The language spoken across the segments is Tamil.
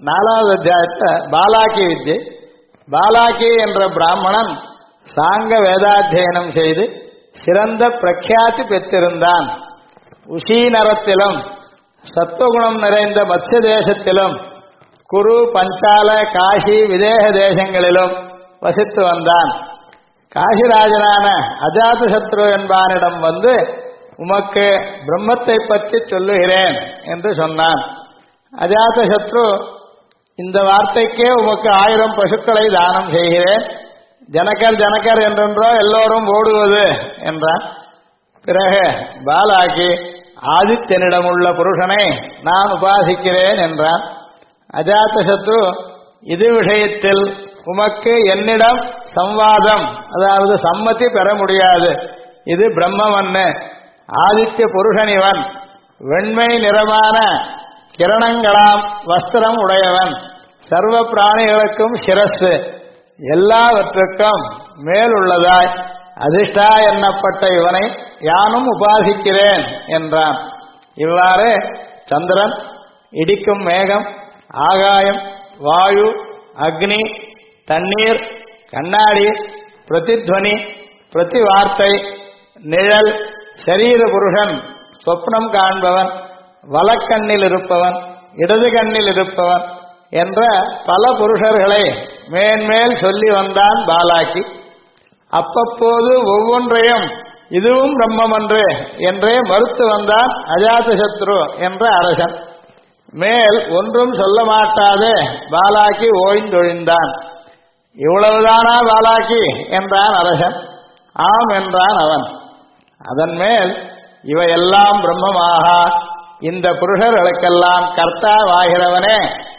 4வது அத்தியாயத்தில் பாலாக்கி வித்யை. பாலாக்கி என்ற பிராமணன் சாங்க வேதாத்தியனம் செய்து சிறந்த பிரக்யாதி பெற்றிருந்தான். உஷீநரத்திலும் சத்துவகுணம் நிறைந்த மத்ய தேசத்திலும் குரு, பஞ்சால, காஷி, விதேக தேசங்களிலும் வசித்து வந்தான். காசிராஜனான அஜாதசத்ரு என்பானிடம் வந்து உமக்கு பிரம்மத்தை பற்றி சொல்லுகிறேன் என்று சொன்னான். அஜாதசத்ரு, இந்த வார்த்தைக்கே உமக்கு 1000 பசுக்களை தானம் செய்கிறேன், ஜனகர் ஜனகர் என்றென்றோ எல்லோரும் ஓடுவது என்றான். பிறகு பாலாக்கி, ஆதித்யனிடமுள்ள புருஷனை நான் உபாசிக்கிறேன் என்றான். அஜாதசத்ரு, இது விஷயத்தில் உமக்கு என்னிடம் சம்வாதம், அதாவது சம்மதி பெற முடியாது. இது பிரம்மவன்னு, ஆதித்ய புருஷனிவன், வெண்மை நிறமான கிரணங்களாம் வஸ்திரம் உடையவன், சர்வ பிராணிகளுக்கும் சிரசு, எல்லாவற்றுக்கும் மேலுள்ளதாய் அதிஷ்டா எண்ணப்பட்ட இவனை யானும் உபாசிக்கிறேன் என்றான். இவ்வாறு சந்திரன், இடிக்கும் மேகம், ஆகாயம், வாயு, அக்னி, தண்ணீர், கண்ணாடி, பிரதித்வனி, பிரதிவார்த்தை, நிழல், சரீர புருஷன், சொப்னம் காண்பவன், வலக்கண்ணில் இருப்பவன், இடது கண்ணில் இருப்பவன் என்ற பல புருஷர்களை மேன்மேல் சொல்லி வந்தான் பாலாக்கி. அப்பப்போது ஒவ்வொன்றையும் இதுவும் பிரம்மமன்று என்றே மறுத்து வந்தான் அஜாதசத்ரு என்ற அரசன். மேல் ஒன்றும் சொல்ல மாட்டாதே பாலாக்கி ஓய்ந்தொழிந்தான். இவ்வளவுதானா பாலாக்கி என்றான் அரசன். ஆம் என்றான் அவன். அதன் மேல், இவையெல்லாம் பிரம்மமாக இந்த புருஷர்களுக்கெல்லாம் கர்த்தாவாகிறவனே,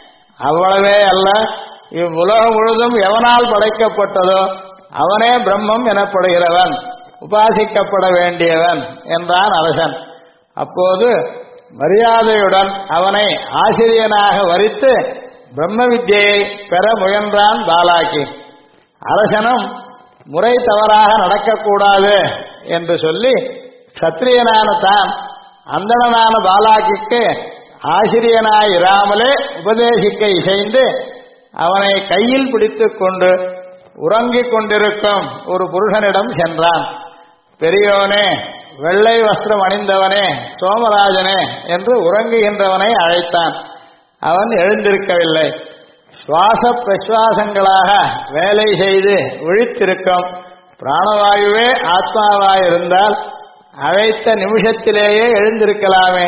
அவ்வளவே அல்ல, இவ்வுலகம் முழுதும் எவனால் படைக்கப்பட்டதோ அவனே பிரம்மம் எனப்படுகிறவன், உபாசிக்கப்பட வேண்டியவன் என்றான் அரசன். அப்போது மரியாதையுடன் அவனை ஆசிரியனாக வரித்து பிரம்ம வித்யை பெற முயன்றான் பாலாக்கி. அரசனும் முறை தவறாக நடக்கக்கூடாது என்று சொல்லி சத்திரியனான தான் அந்தணனான பாலாக்கிக்கு ஆசிரியனாயிராமலே உபதேசிக்க இசைந்து அவனை கையில் பிடித்துக் கொண்டு உறங்கிக் கொண்டிருக்கும் ஒரு புருஷனிடம் சென்றான். பெரியோனே, வெள்ளை வஸ்திரம் அணிந்தவனே, சோமராஜனே என்று உறங்குகின்றவனை அழைத்தான். அவன் எழுந்திருக்கவில்லை. சுவாச பிரசுவாசங்களாக வேலை செய்து விழித்திருக்கும் பிராணவாயுவே ஆத்மாவாயிருந்தால் அழைத்த நிமிஷத்திலேயே எழுந்திருக்கலாமே.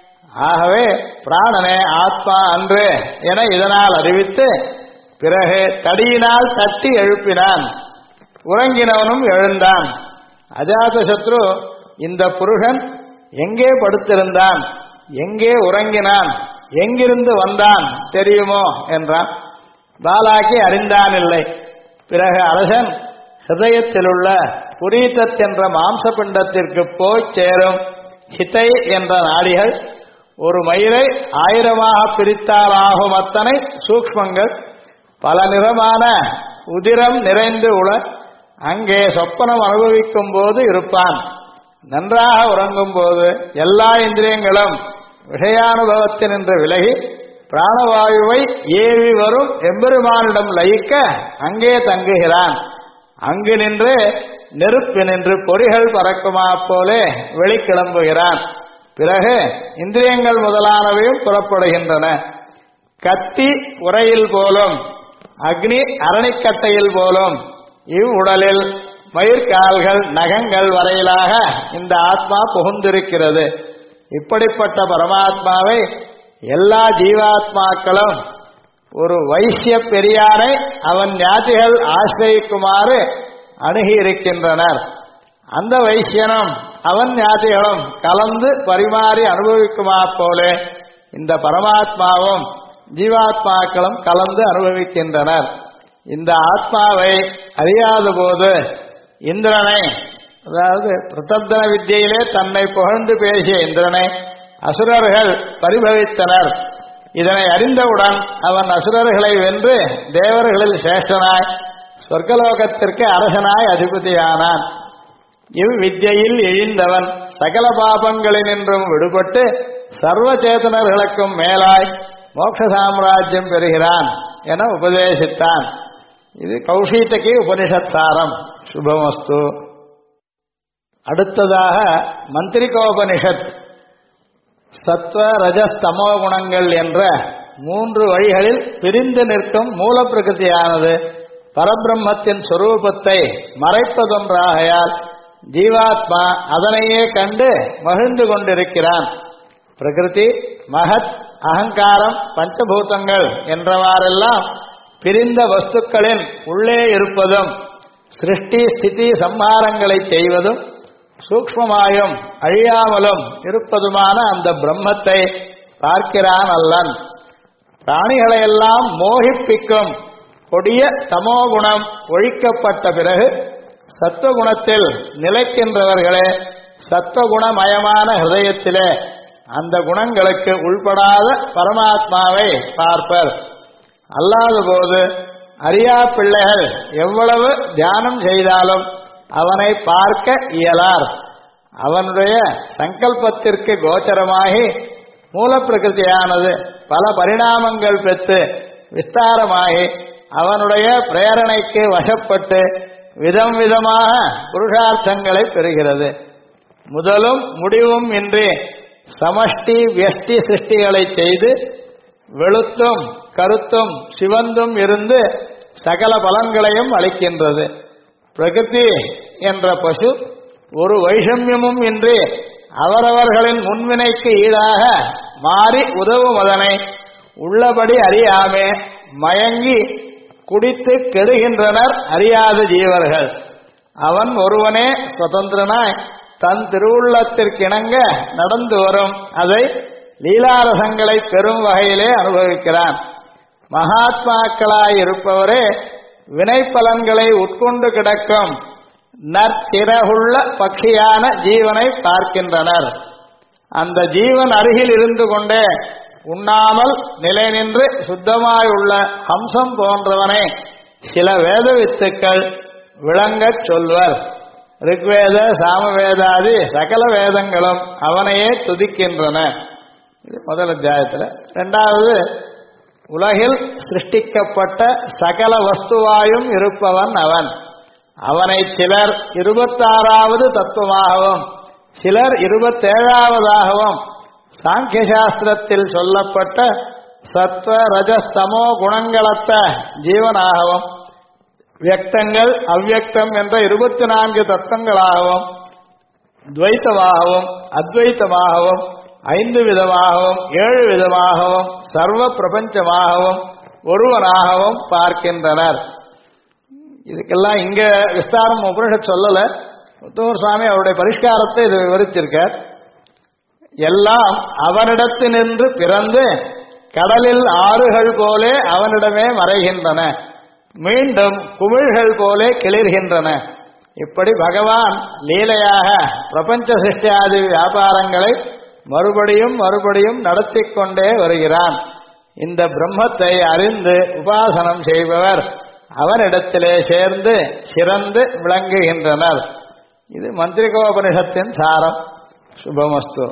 ஆகவே பிராணனே ஆத்மா அன்று என இதனால் அறிவித்து பிறகு தடியினால் தட்டி எழுப்பினான். உறங்கினவனும் எழுந்தான். அஜாதசத்ரு, இந்த புருஷன் எங்கே படுத்திருந்தான், எங்கே உறங்கினான், எங்கிருந்து வந்தான் தெரியுமோ என்றான். பாலாக்கி அறிந்தான் இல்லை. பிறகு அரசன் ஹிருதயத்திலுள்ள புரீதத் என்ற மாம்ச பிண்டத்திற்கு போய் சேரும் ஹிதை என்ற நாடிகள், ஒரு மயிரை 1000ஆக பிரித்தாலாகும் அத்தனை சூக்ஷ்மங்கள், பல நிறமான உதிரம் நிறைந்து உள அங்கே சொப்பனம் அனுபவிக்கும் போது இருப்பான். நன்றாக உறங்கும் போது எல்லா இந்திரியங்களும் விஷயானுபவத்தினின்று விலகி பிராணவாயுவை ஏவி வரும் எம்பெருமானிடம் லயிக்க அங்கே தங்குகிறான். அங்கு நின்று நெருப்பு நின்று பொறிகள் பறக்குமா போலே வெளிக்கிளம்புகிறான். பிறகு இந்திரியங்கள் முதலானவையும் புறப்படுகின்றன. கத்தி உரையில் போலும் அக்னி அரணிக்கட்டையில் போலும் இவ்வுடலில் மயிர்கால்கள் நகங்கள் வரையிலாக இந்த ஆத்மா புகுந்திருக்கிறது. இப்படிப்பட்ட பரமாத்மாவை எல்லா ஜீவாத்மாக்களும் ஒரு வைசிய பெரியாரை அவன் ஞாதிகள் ஆசிரியிக்குமாறு அணுகியிருக்கின்றனர். அந்த வைசியனும் அவன் ஞாதிகளும் கலந்து பரிமாறி அனுபவிக்குமா போலே இந்த பரமாத்மாவும் ஜீவாத்மாக்களும் கலந்து அனுபவிக்கின்றனர். இந்த ஆத்மாவை அறியாத போது இந்திரனை, அதாவது பிரதப்தன வித்தியிலே தன்னை புகழ்ந்து பேசிய இந்திரனை அசுரர்கள் பரிபவித்தனர். இதனை அறிந்தவுடன் அவன் அசுரர்களை வென்று தேவர்களில் சிரேஷ்டனாய் சொர்க்கலோகத்திற்கு அரசனாய் அதிபதியானான். இவ்வித்யில் இழிந்தவன் சகல பாபங்களினின்றும் விடுபட்டு சர்வ சேதனர்களுக்கும் மேலாய் மோட்ச சாம்ராஜ்யம் பெறுகிறான் என உபதேசித்தான். இது கௌஷீதகி உபனிஷத் சாரம். சுபமஸ்து. அடுத்ததாக மந்திரிகோபனிஷத் சத்வ ரஜஸ் தமோ குணங்கள் என்ற 3 வழிகளில் பிரிந்து நிற்கும் மூல பிரகிருதியானது பரபிரம்மத்தின் சொரூபத்தை மறைப்பதொன்றாகையால் ஜீவாத்மா அதனையே கண்டு மகிழ்ந்து கொண்டிருக்கிறான். பிரகிருதி, மகத், அகங்காரம், பஞ்சபூதங்கள் என்றவாறெல்லாம் பிரிந்த வஸ்துக்களின் உள்ளே இருப்பதும் சிருஷ்டி ஸ்திதி சம்ஹாரங்களை செய்வதும் சூக்ஷ்மமாயும் அழியாமலும் இருப்பதுமான அந்த பிரம்மத்தை பார்க்கிறான் அல்லன். பிராணிகளையெல்லாம் மோகிப்பிக்கும் கொடிய தமோகுணம் ஒழிக்கப்பட்ட பிறகு சத்துவகுணத்தில் நிலைக்கின்றவர்களே சத்துவகுணமயமான ஹிருதயத்திலே அந்த குணங்களுக்கு உள்படாத பரமாத்மாவை பார்ப்பர். அல்லாத போது அறியா பிள்ளைகள் எவ்வளவு தியானம் செய்தாலும் அவனை பார்க்க இயலார். அவனுடைய சங்கல்பத்திற்கு கோச்சரமாகி மூலப்பிரகிருதியானது பல பரிணாமங்கள் பெற்று விஸ்தாரமாகி அவனுடைய பிரேரணைக்கு வசப்பட்டு விதம் விதமாக புருஷார்த்தங்களை பெறுகிறது. முதலும் முடிவும் இன்றி சமஷ்டி வியஷ்டி சிருஷ்டிகளை செய்து வெளுத்தும் கருத்தும் சிவந்தும் இருந்து சகல பலன்களையும் அளிக்கின்றது. பிரகிருதி என்ற பசு ஒரு வைஷமியமும் இன்றி அவரவர்களின் முன்வினைக்கு ஈடாக மாறி உதவும் அதனை உள்ளபடி அறியாமே மயங்கி குடித்து கெடுகின்றனர் அறியாத ஜீவர்கள். அவன் ஒருவனே சுதந்திரனாய் தன் திருவுள்ளத்திற்கிணங்க நடந்து வரும் அதை லீலாரசங்களை பெறும் வகையிலே அனுபவிக்கிறான். மகாத்மாக்களாயிருப்பவரே வினை பலன்களை உட்கொண்டு கிடக்கும் நற்சிறகுள்ள பட்சியான ஜீவனை பார்க்கின்றனர். அந்த ஜீவன் அருகில் இருந்து கொண்டே உண்ணாமல் நிலை நின்று சுத்தமாயுள்ள ஹம்சம் போன்றவனை சில வேத வித்துக்கள் விளங்கச் சொல்வர். ரிக்வேத சாமவேதாதி சகல வேதங்களும் அவனையே துதிக்கின்றன. இது முதல் அத்தியாயத்தில். இரண்டாவது, உலகில் சிருஷ்டிக்கப்பட்ட சகல வஸ்துவாயும் இருப்பவன் அவன். அவனை சிலர் 26வது தத்துவமாகவும் சிலர் 27வதாகவும் சாங்கிய சாஸ்திரத்தில் சொல்லப்பட்ட சத்வ ரஜஸ்தமோ குணங்களத்த ஜீவனாகவும் வியக்தங்கள் அவ்வியக்தம் என்ற 24 தத்துவங்களாகவும் துவைத்தமாகவும் அத்வைத்தமாகவும் 5 விதமாகவும் 7 விதமாகவும் சர்வ பிரபஞ்சமாகவும் ஒருவனாகவும் பார்க்கின்றனர். இதுக்கெல்லாம் இங்க விஸ்தாரம் உபனிஷத் சொல்லல. முத்தூர் சுவாமி அவருடைய பரிஷ்காரத்தை இது விவரிச்சிருக்கார். எல்லாம் அவனிடத்து நின்று பிறந்து கடலில் ஆறுகள் போலே அவனிடமே மறைகின்றன, மீண்டும் குமிழ்கள் போலே கிளிர்கின்றன. இப்படி பகவான் லீலையாக பிரபஞ்ச சிருஷ்டியாதி வியாபாரங்களை மறுபடியும் மறுபடியும் நடத்தி கொண்டே வருகிறான். இந்த பிரம்மத்தை அறிந்து உபாசனம் செய்பவர் அவனிடத்திலே சேர்ந்து சிறந்து விளங்குகின்றனர். இது மந்திரிகோபனிஷத்தின் சாரம். சுபமஸ்து.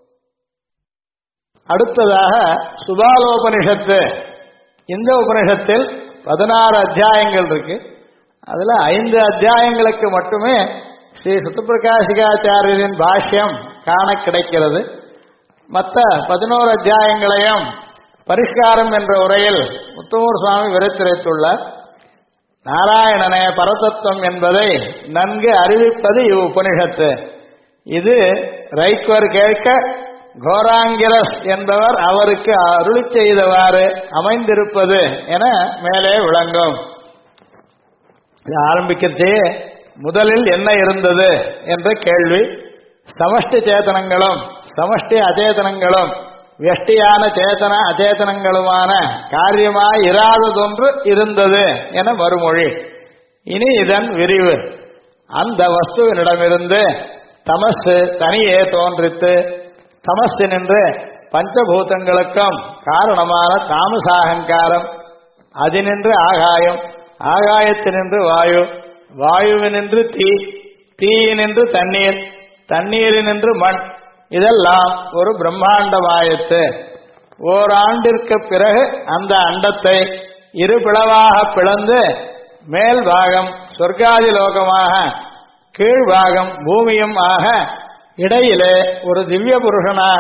அடுத்ததாக சுபாலோபனிஷத்து. இந்த உபனிஷத்தில் 16 அத்தியாயங்கள் இருக்கு. அதுல 5 அத்தியாயங்களுக்கு மட்டுமே ஸ்ரீ சத்யபிரகாசிகாச்சாரியரின் பாஷ்யம் காண கிடைக்கிறது. மற்ற 11 அத்தியாயங்களையும் பரிஷ்காரம் என்ற உரையில் முத்தூர் சுவாமி விவரித்துரைத்துள்ளார். நாராயணனே பரதத்துவம் என்பதை நன்கு அறிவிப்பது இவ்வுபனிஷத்து. இது ரைக்வர் கேட்க கோராங்கிரஸ் என்பவர் அவருக்கு அருளி செய்தவாறு அமைந்திருப்பது என மேலே விளங்கும். இது ஆரம்பிக்கிறதே முதலில் என்ன இருந்தது என்ற கேள்வி. சமஷ்டி சேதனங்களும் சமஷ்டி அச்சேதனங்களும் வியஷ்டியான சேதன அச்சேதனங்களுமான காரியமாய் இராததொன்று இருந்தது என மறுமொழி. இனி இதன் விரிவு. அந்த வஸ்துவினிடமிருந்து தமசு தனியே தோன்றித்து தமசினின்று பஞ்சபூதங்களுக்கும் காரணமான தாமசாகங்காரம், அதினின்று ஆகாயம், ஆகாயத்தினின்று வாயு, வாயுவினின்று தீ, தீயினின்று தண்ணீர், தண்ணீரினின்று மண், இதெல்லாம் ஒரு பிரம்மாண்டமாயத்து. ஓராண்டிற்கு பிறகு அந்த அண்டத்தை இரு பிளவாக பிளந்து மேல் பாகம் சொர்க்காதி லோகமாக கீழ்பாகம் பூமியும் ஆக இடையிலே ஒரு திவ்ய புருஷனாக,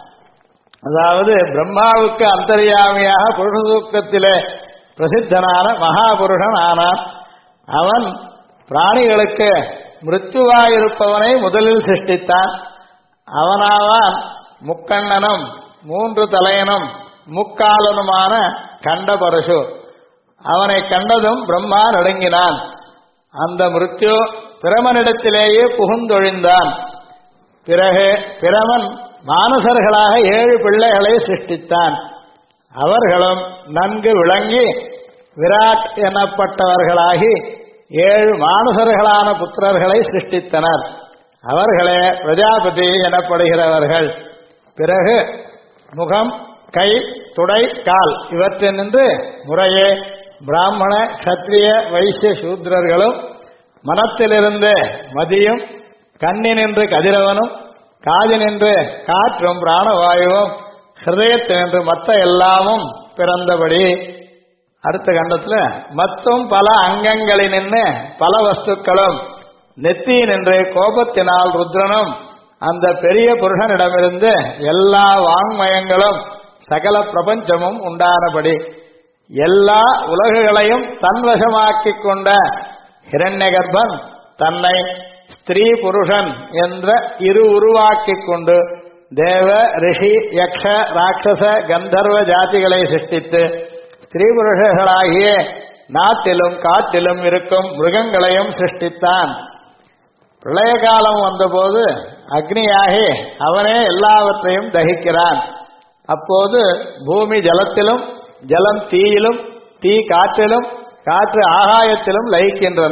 அதாவது பிரம்மாவுக்கு அந்தர்யாமியாக புருஷ சூக்தத்திலே பிரசித்தனான மகாபுருஷன் ஆனான். அவன் பிராணிகளுக்கு மிருத்யுவாயிருப்பவனை முதலில் சிருஷ்டித்தான். அவனாவான் முக்கண்ணனும் மூன்று தலையனும் முக்காலனுமான கண்டபரசு. அவனை கண்டதும் பிரம்மா நடுங்கினான். அந்த மிருத்யு பிரமனிடத்திலேயே புகுந்தொழிந்தான். பிறகு பிரமன் மானசர்களாக 7 பிள்ளைகளை சிருஷ்டித்தான். அவர்களும் நன்கு விளங்கி விராட் எனப்பட்டவர்களாகி 7 மானசர்களான புத்திரர்களை சிருஷ்டித்தனர். அவர்களே பிரஜாபதி எனப்படுகிறவர்கள். பிறகு முகம், கை, துடை, கால் இவற்றினின்று முறையே பிராமண, கத்திரிய, வைசிய, சூத்ரர்களும், மனத்திலிருந்து மதியும், கண்ணினின்று கதிரவனும், காதினின்று காற்றும் பிராணவாயுவும், ஹிருதயத்தினின்று மற்ற எல்லாமும் பிறந்தபடி. அடுத்த கண்டத்தில் மத்தும் பல அங்கங்களினின்று பல வஸ்துக்களும், நெத்தியினின்று கோபத்தினால் ருத்ரனும், அந்த பெரிய புருஷனிடமிருந்து எல்லா வாங்மயங்களும் சகல பிரபஞ்சமும் உண்டானபடி எல்லா உலகுகளையும் தன்வசமாக்கிக் கொண்ட ஹிரண்யகர்ப்பன் தன்னை ஸ்திரீ புருஷன் என்ற இரு உருவாக்கிக் கொண்டு தேவ, ரிஷி, யக்ஷ, ராட்சச, கந்தர்வ ஜாதிகளை சிருஷ்டித்து ஸ்திரீ புருஷர்களாகிய நாட்டிலும் காட்டிலும் இருக்கும் மிருகங்களையும் சிருஷ்டித்தான். பிரளய காலம் வந்தபோது அக்னியாகி அவனே எல்லாவற்றையும் தகிக்கிறான். அப்போது பூமி ஜலத்திலும், ஜலம் தீயிலும், தீ காற்றிலும், காற்று ஆகாயத்திலும் லயிக்கின்றன.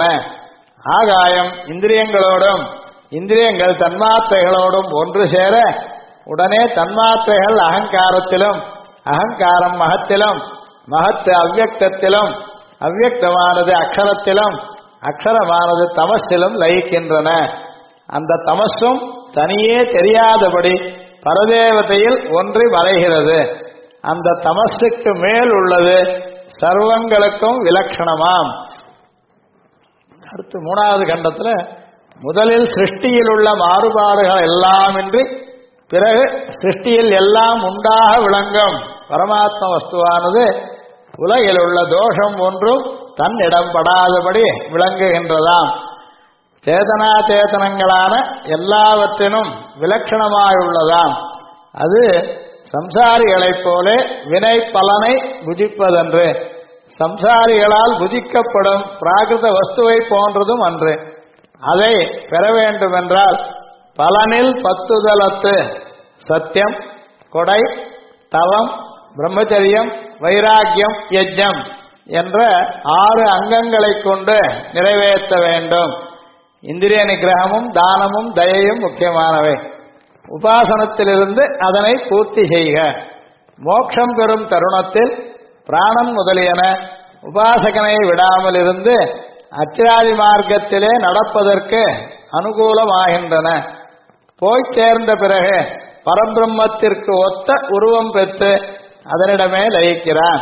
ஆகாயம் இந்திரியங்களோடும், இந்திரியங்கள் தன்மாத்திரைகளோடும் ஒன்று சேர உடனே தன்மாத்திரைகள் அகங்காரத்திலும், அகங்காரம் மகத்திலும், மகத்து அவ்யக்தத்திலும், அவ்யக்தமானது அக்ஷரத்திலும், அக்ஷரமானது தமசிலும் லயிக்கின்றன. அந்த தமசும் தனியே தெரியாதபடி பரதேவதையில் ஒன்றி மறைகிறது. அந்த தமசுக்கு மேல் உள்ளது சர்வங்களுக்கும் விலட்சணமாம். அடுத்து 3வது கண்டத்தில் முதலில் சிருஷ்டியில் உள்ள மாறுபாடுகள் எல்லாமின்றி பிறகு சிருஷ்டியில் எல்லாம் உண்டாக விளங்கும் பரமாத்ம வஸ்துவானது உலகில் உள்ள தோஷம் ஒன்றும் தன்னிடம் படாதபடி விளங்குகின்றதாம். சேதனா சேதனங்களான எல்லாவற்றினும் விலட்சணமாயுள்ளதாம். அது சம்சாரிகளைப் போல வினை பலனை புஜிப்பதன்று, சம்சாரிகளால் புஜிக்கப்படும் பிராகிருத வஸ்துவை போன்றதும் அன்று. அதை பெற வேண்டுமென்றால் பலனில் பத்துதலத்து சத்தியம், கொடை, தவம், பிரம்மச்சரியம், வைராக்கியம், யஜ்ஞம் என்ற 6 அங்கங்களைக் கொண்டு நிறைவேற்ற வேண்டும். இந்திரிய நிகிரகமும் தானமும் தயையும் முக்கியமானவை. உபாசனத்திலிருந்து அதனை பூர்த்தி செய்க. மோட்சம் பெறும் தருணத்தில் பிராணன் முதலியன உபாசகனை விடாமல் இருந்து அச்சிராதி மார்க்கத்திலே நடப்பதற்கு அனுகூலமாகின்றன. போய் சேர்ந்த பிறகு பரபிரம்மத்திற்கு ஒத்த உருவம் பெற்று அதனிடமே லயிக்கிறான்.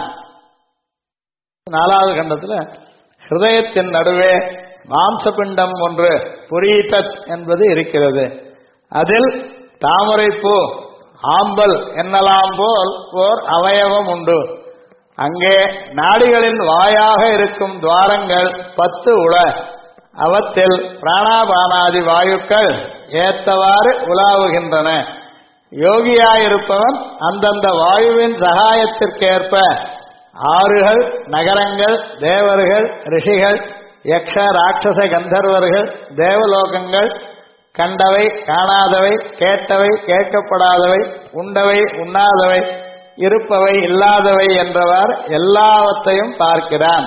4வது கண்டத்தில் ஹிருதயத்தின் நடுவே மாம்சபிண்டம் ஒன்று புரீதத் என்பது இருக்கிறது. அதில் தாமரைப்பூ, ஆம்பல் என்னலாம் போல் ஓர் அவயவம் உண்டு. அங்கே நாடிகளின் வாயாக இருக்கும் துவாரங்கள் 10 உள. அவற்றில் பிராணாபானாதி வாயுக்கள் ஏத்தவாறு உலாவுகின்றன. யோகியாயிருப்பவன் அந்தந்த வாயுவின் சகாயத்திற்கேற்ப ஆறுகள், நகரங்கள், தேவர்கள், ரிஷிகள், யக்ஷ, ராட்சச, கந்தர்வர்கள், தேவலோகங்கள், கண்டவை, காணாதவை, கேட்டவை, கேட்கப்படாதவை, உண்டவை, உண்ணாதவை, இருப்பவை, இல்லாதவை என்றவாறு எல்லாவற்றையும் பார்க்கிறான்.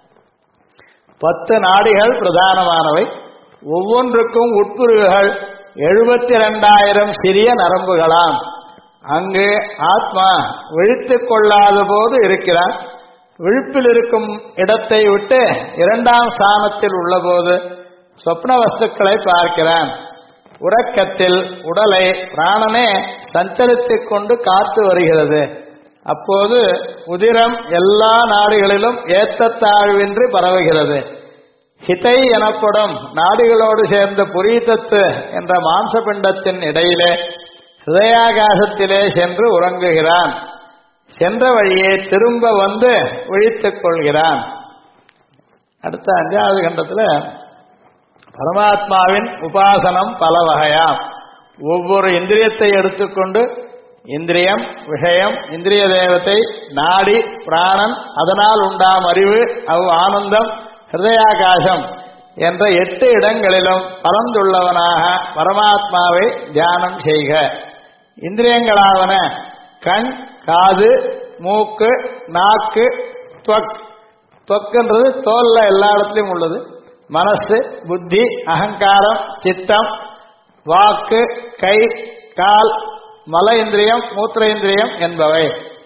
10 நாடிகள் பிரதானமானவை. ஒவ்வொன்றுக்கும் உட்புருகள் 72,000 சிறிய நரம்புகளாம். அங்கு ஆத்மா விழித்துக் கொள்ளாத போது இருக்கிறான். விழிப்பில் இருக்கும் இடத்தை விட்டு 2ஆம் ஸ்தானத்தில் உள்ளபோது சொப்ன வஸ்துக்களை பார்க்கிறான். உறக்கத்தில் உடலை பிராணனே சஞ்சரித்துக் கொண்டு காத்து வருகிறது. அப்போது உதிரம் எல்லா நாடுகளிலும் ஏற்றத்தாழ்வின்றி பரவுகிறது. ஹிதை எனப்படும் நாடுகளோடு சேர்ந்த புரீதத்து என்ற மாம்சபிண்டத்தின் இடையிலே ஹிருதயாகாசத்திலே சென்று உறங்குகிறான். சென்ற வழியே திரும்ப வந்து விழித்துக் கொள்கிறான். அடுத்த 5வது கண்டத்தில் பரமாத்மாவின் உபாசனம் பல வகையாம். ஒவ்வொரு இந்திரியத்தை எடுத்துக்கொண்டு இந்திரியம், விஷயம், இந்திரிய தேவத்தை, நாடி, பிராணன், அதனால் உண்டாம் அறிவு, ஆனந்தம், ஹிருதயாகாசம் என்ற 8 இடங்களிலும் பரந்துள்ளவனாக பரமாத்மாவை தியானம் செய்க. இந்திரியங்களாவன கண், காது, மூக்கு, நாக்கு, துவக். துவக்குன்றது தோல்ல எல்லா இடத்துலையும் உள்ளது. மனசு, புத்தி, அகங்காரம், சித்தம், வாக்கு, கை, கால், மல இந்திரியம், மூத்திர இந்திரியம் என்பவை.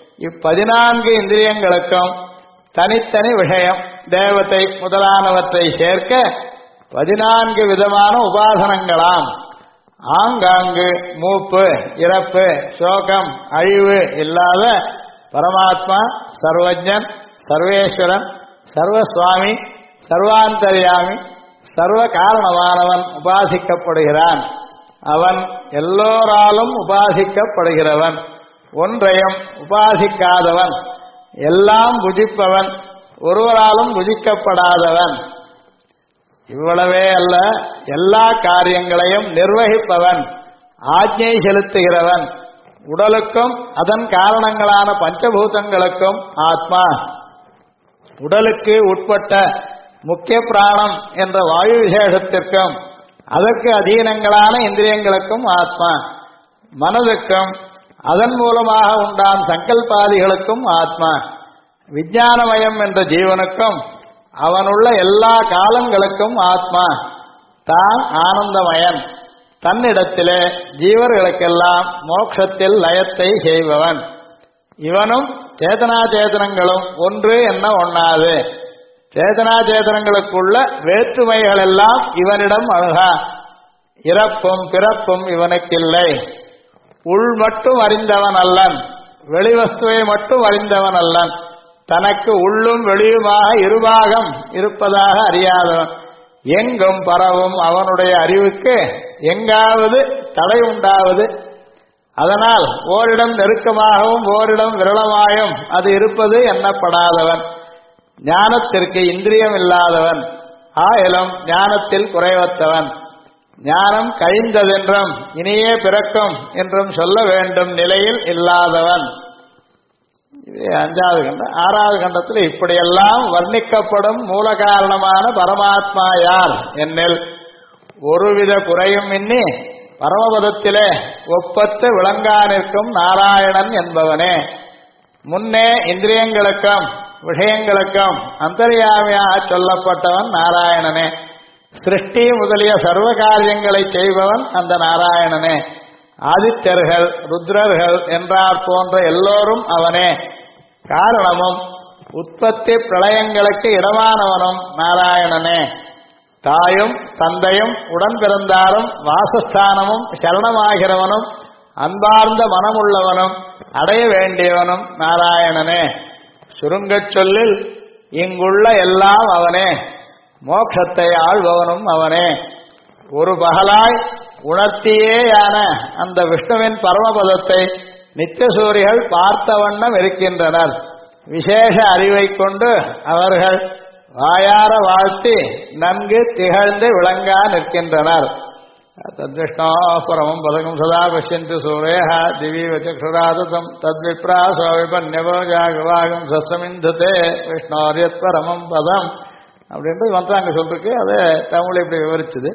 14 இந்திரியங்களுக்கும் தனித்தனி விஷயம், தேவத்தை முதலானவற்றை சேர்க்க 14 விதமான உபாசனங்களாம். ஆங்காங்கு மூப்பு, இறப்பு, சோகம், அழிவு இல்லாத பரமாத்மா சர்வஜன், சர்வேஸ்வரன், சர்வசுவாமி, சர்வாந்தர்யாமி, சர்வ காரணமானவன் உபாசிக்கப்படுகிறான். அவன் எல்லோராலும் உபாசிக்கப்படுகிறவன், ஒன்றையும் உபாசிக்காதவன், எல்லாம் புஜிப்பவன், ஒருவராலும் புஜிக்கப்படாதவன். இவ்வளவே அல்ல, எல்லா காரியங்களையும் நிர்வகிப்பவன், ஆஜ்ஞை செலுத்துகிறவன், உடலுக்கும் அதன் காரணங்களான பஞ்சபூதங்களுக்கும் ஆத்மா, உடலுக்கு உட்பட்ட முக்கிய பிராணம் என்ற வாயு விசேஷத்திற்கும் அதற்கு அதீனங்களான இந்திரியங்களுக்கும் ஆத்மா, மனதுக்கும் அதன் மூலமாக உண்டாம் சங்கல்பாதிகளுக்கும் ஆத்மா, விஞ்ஞானமயம் என்ற ஜீவனுக்கும் அவனுள்ள எல்லா காலங்களுக்கும் ஆத்மா, தான் ஆனந்தமயன், தன்னிடத்திலே ஜீவர்களுக்கெல்லாம் மோட்சத்தில் லயத்தை செய்பவன். இவனும் சேதனாச்சேதனங்களும் ஒன்று என்ன ஒண்ணாது. சேதனாச்சேதனங்களுக்குள்ள வேற்றுமைகள் எல்லாம் இவனிடம் அழுகா. இறப்பும் பிறப்பும் இவனுக்கில்லை. உள் மட்டும் அறிந்தவன் அல்லன், வெளிவஸ்துவை மட்டும் அறிந்தவன் அல்லன், தனக்கு உள்ளும் வெளியுமாக இருபாகம் இருப்பதாக அறியாதவன். எங்கும் பரவும் அவனுடைய அறிவுக்கு எங்காவது தடை உண்டாவது. அதனால் ஓரிடம் நெருக்கமாகவும் ஓரிடம் விரளமாயும் அது இருப்பது எண்ணப்படாதவன். ஞானத்திற்கு இந்திரியம் இல்லாதவன், ஆயிலும் ஞானத்தில் குறைவத்தவன். ஞானம் கழிந்ததென்றும் இனியே பிறக்கும் என்றும் சொல்ல வேண்டும் நிலையில் இல்லாதவன். இது 5வது கண்டம். 6வது கண்டத்தில் இப்படியெல்லாம் வர்ணிக்கப்படும் மூல காரணமான பரமாத்மா யார் என்னில் ஒருவித குறையும் இன்னி பரமபதத்திலே ஒப்பத்து விளங்கா நிற்கும் நாராயணன் என்பவனே. முன்னே இந்திரியங்களுக்கும் விஷயங்களுக்கும் அந்தர்யாமியாக சொல்லப்பட்டவன் நாராயணனே. சிருஷ்டி முதலிய சர்வ காரியங்களை செய்பவன் அந்த நாராயணனே. ஆதித்யர்கள், ருத்ரர்கள் என்றார் போன்ற எல்லோரும் அவனே. காரணமும் உற்பத்தி பிரளயங்களுக்கு இடமானவனும் நாராயணனே. தாயும் தந்தையும் உடன் பிறந்தாரும் வாசஸ்தானமும் சரணமாகிறவனும் அன்பார்ந்த மனமுள்ளவனும் அடைய வேண்டியவனும் நாராயணனே. சுருங்கச் சொல்லில் இங்குள்ள எல்லாம் அவனே, மோட்சத்தை ஆள்பவனும் அவனே. ஒரு பகலாய் உணர்த்தியேயான அந்த விஷ்ணுவின் பரமபதத்தை நித்தியசூரிகள் பார்த்த வண்ணம் இருக்கின்றனர். விசேஷ அறிவை கொண்டு அவர்கள் வாயார வாழ்த்தி நன்கு திகழ்ந்து விளங்கா நிற்கின்றனர். தத்விஷ்ணோ பரமம் பதகம் சதா பசியந்து சூரேஹ திவீவ சக்ஷுராதம் தத்விப்ராசோ விபன்யபோஜாகவாகம் சசமிந்துதே விஷ்ணோரியத் பரமம் பதம் அப்படின்ட்டு மந்திராங்க சொல்லிருக்கு. அதை தமிழ் இப்படி விவரிச்சுது.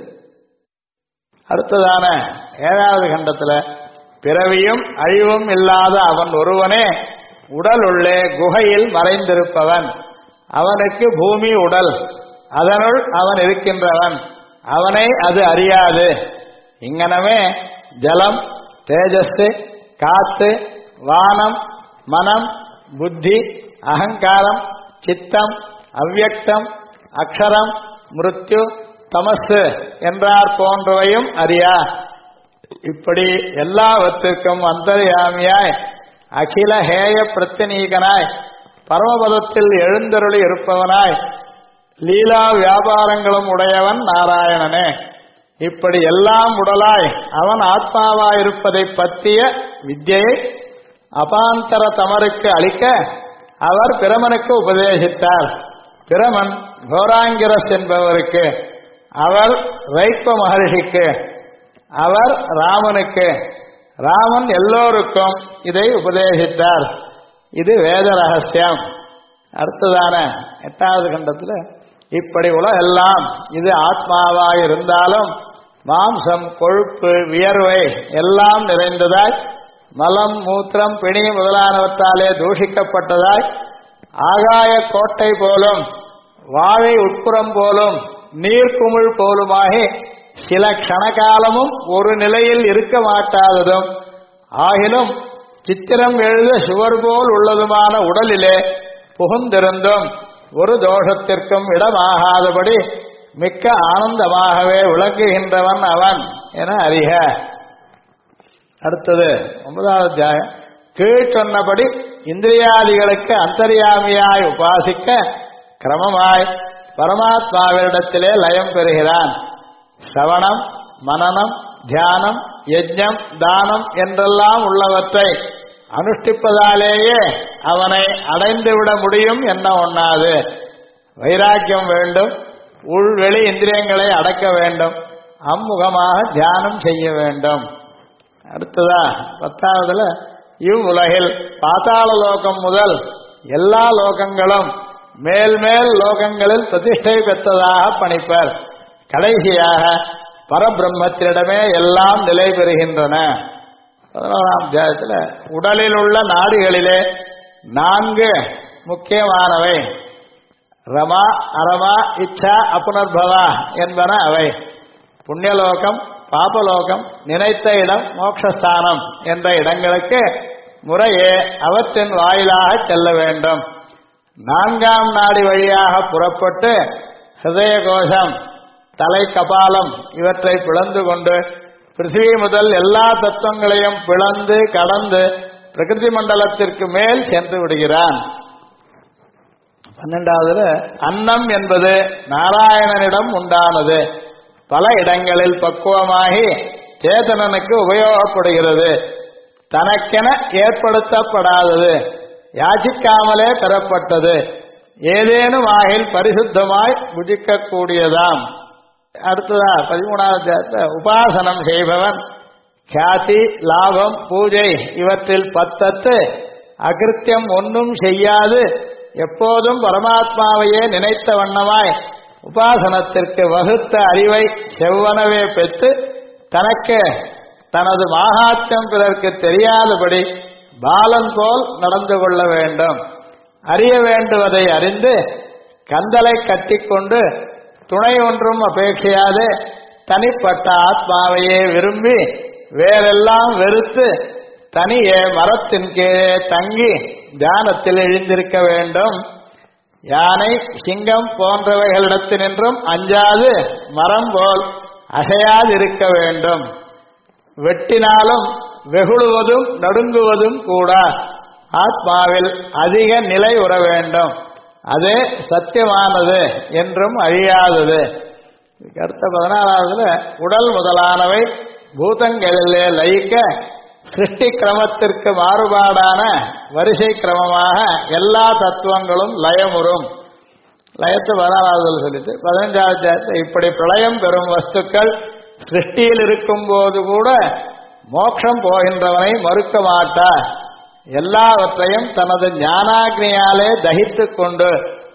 அடுத்ததான 7வது கண்டத்தில் பிறவியும் அழிவும் இல்லாத அவன் ஒருவனே உடல் உள்ளே குகையில் மறைந்திருப்பவன். அவனுக்கு பூமி உடல், அதனுள் அவன் இருக்கின்றவன். அவனை அது அறியாது. இங்கனமே ஜலம், தேஜஸ், காத்து, வானம், மனம், புத்தி, அகங்காரம், சித்தம், அவ்யக்தம், அக்ஷரம், மிருத்யு, தமசு என்றார் போன்றவையும் அறியா. இப்படி எல்லாவற்றுக்கும் அந்தர்யாமியாய் அகில ஹேய பிரத்தினீகனாய் பரமபதத்தில் எழுந்தருளி இருப்பவனாய் லீலா வியாபாரங்களும் உடையவன் நாராயணனே. இப்படி எல்லாம் உடலாய் அவன் ஆத்மாவாயிருப்பதை பற்றிய வித்யை அபாந்தர தமருக்கு அளிக்க அவர் பிரமனுக்கு உபதேசித்தார். பிரமன் கோராங்கிரஸ் என்பவருக்கு, அவர் வைப்ப மகர்ஷிக்கு, அவர் ராமனுக்கு, ராமன் எல்லோருக்கும் இதை உபதேசித்தார். இது வேத ரகசியம். அடுத்ததான 8வது கண்டத்தில் இப்படி உலகெல்லாம் இது ஆத்மாவாயிருந்தாலும் மாம்சம், கொழுப்பு, வியர்வை எல்லாம் நிறைந்ததாய் மலம், மூத்திரம், பிணி முதலானவற்றாலே தூஷிக்கப்பட்டதாய் ஆகாய கோட்டை போலும் வாழை உட்புறம் போலும் நீர்க்குமிழ் போலுமாகி சில க்ஷணகாலமும் ஒரு நிலையில் இருக்க மாட்டாததும் ஆகிலும் சித்திரம் எழுத சுவர் போல் உள்ளதுமான உடலிலே புகுந்திருந்தும் ஒரு தோஷத்திற்கும் இடமாகாதபடி மிக்க ஆனந்தமாகவே விளங்குகின்றவன் அவன் என அறிக. அடுத்தது 9வது அத்தியாயம். கீழ் சொன்னபடி இந்திரியாதிகளுக்கு அந்தர்யாமியாய் உபாசிக்க கிரமமாய் பரமாத்மாவினிடத்திலே லயம் பெறுகிறான். சவணம், மனனம், தியானம், யஜ்ஞம், தானம் என்றெல்லாம் உள்ளவற்றை அனுஷ்டிப்பதாலேயே அவனை அடைந்துவிட முடியும் என்ன ஒண்ணாது. வைராக்கியம் வேண்டும், உள்வெளி இந்திரியங்களை அடக்க வேண்டும், அம்முகமாக தியானம் செய்ய வேண்டும். அடுத்ததா 10வதுல இவ்வுலகில் பாதாள லோகம் முதல் எல்லா லோகங்களும் மேல் மேல் லோகங்களில் பிரதிஷ்டை பெற்றதாக பணிப்பர். கடைசியாக பரபிரம்மத்திடமே எல்லாம் நிலை பெறுகின்றன. 11ஆம் அத்தியாயத்தில் உடலில் உள்ள நாடுகளிலே 4 முக்கியமானவை ரமா, அரமா, இச்சா, அப்புனர்பவா என்பன அவை. புண்ணியலோகம், பாபலோகம், நினைத்த இடம், மோட்சஸ்தானம் என்ற இடங்களுக்கு முறையே அவற்றின் வாயிலாக செல்ல வேண்டும். 4ஆம் நாடி வழியாக புறப்பட்டு ஹிருதய கோஷம், தலை, கபாலம் இவற்றை பிளந்து கொண்டு பிருத்திவி முதல் எல்லா தத்துவங்களையும் பிளந்து கடந்து பிரகிருதி மண்டலத்திற்கு மேல் சென்று விடுகிறான். 12வதுல அன்னம் என்பது நாராயணனிடம் உண்டானது. பல இடங்களில் பக்குவமாகி சேதனனுக்கு உபயோகப்படுகிறது. தனக்கென ஏற்படுத்தப்படாதது, யாச்சிக்காமலே பெறப்பட்டது, ஏதேனும் ஆகில் பரிசுத்தமாய் புஜிக்கக்கூடியதாம். அடுத்ததா 13வது உபாசனம் செய்பவன் கியாதி, லாபம், பூஜை இவற்றில் பத்தத்து அகிருத்தியம் ஒன்றும் செய்யாது எப்போதும் பரமாத்மாவையே நினைத்த வண்ணமாய் உபாசனத்திற்கு வகுத்த அறிவை செவ்வனவே பெற்று தனக்கு தனது மாகாத்தியம் பிறர்க்கு தெரியாதபடி பாலன் போல் நடந்து கொள்ள வேண்டும். அறிய வேண்டுவதை அறிந்து கந்தலை கட்டிக்கொண்டு துணை ஒன்றும் அபேட்சையாது தனிப்பட்ட ஆத்மாவையே விரும்பி வேறெல்லாம் வெறுத்து தனியே மரத்தின் கீழே தங்கி தியானத்தில் எழுந்திருக்க வேண்டும். யானை, சிங்கம் போன்றவைகளிடத்தினின்றும் அஞ்சாது மரம் போல் அசையாதிருக்க வேண்டும். வெட்டினாலும் வெகுழுவதும் நடுங்குவதும் கூட ஆத்மாவில் அதிக நிலை உற வேண்டும். அது சத்தியமானது என்றும் அழியாதது. அடுத்த 14வதுல உடல் முதலானவை பூதங்களிலே லயிக்க சிருஷ்டி கிரமத்திற்கு மாறுபாடான வரிசை கிரமமாக எல்லா தத்துவங்களும் லயமுறும். லயத்தை 14வதுல சொல்லிட்டு 15வது இப்படி பிரளயம் பெறும் வஸ்துக்கள் சிருஷ்டியில் இருக்கும் போது கூட மோட்சம் போகின்றவனை மறுக்க மாட்டார். எல்லாவற்றையும் தனது ஞானாக்னியாலே தகித்துக் கொண்டு,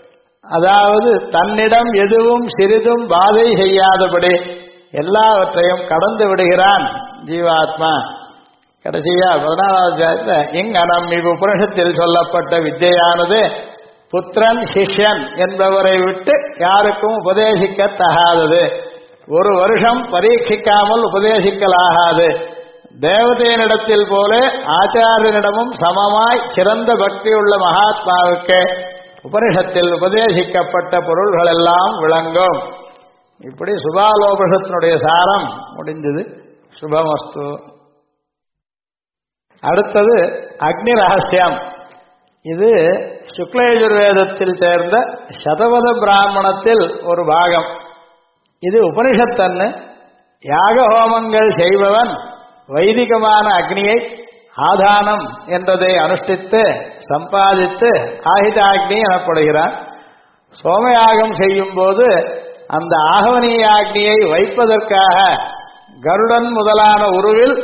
அதாவது தன்னிடம் எதுவும் சிறிதும் பாதை செய்யாதபடி எல்லாவற்றையும் கடந்து விடுகிறான் ஜீவாத்மா. கடைசியா 14வது இங்கனம் இவ்வுபனிஷத்தில் சொல்லப்பட்ட வித்யானது புத்திரன், சிஷ்யன் என்பவரை விட்டு யாருக்கும் உபதேசிக்கத்தகாதது. 1 வருஷம் பரீட்சிக்காமல் உபதேசிக்கலாகாது. தேவதையனிடத்தில் போல ஆச்சாரியனிடமும் சமமாய் சிறந்த பக்தியுள்ள மகாத்மாவுக்கு உபனிஷத்தில் உபதேசிக்கப்பட்ட பொருள்கள் எல்லாம் விளங்கும். இப்படி சுபாலோபனிஷத்தினுடைய சாரம் முடிந்தது. சுபமஸ்து. அடுத்தது அக்னி ரகசியம். இது சுக்லயஜுர்வேதத்தில் சேர்ந்த சதவத பிராமணத்தில் ஒரு பாகம். இது உபனிஷத்தன்னு. யாக ஹோமங்கள் செய்பவன் வைதிகமான அக்னியை ஆதானம் என்றதை அனுஷ்டித்து சம்பாதித்து ஆஹிதாக்னி எனப்படுகிறான். சோமயாகம் செய்யும் போது அந்த ஆகவனீயாக்னியை வைப்பதற்காக கருடன் முதலான உருவில்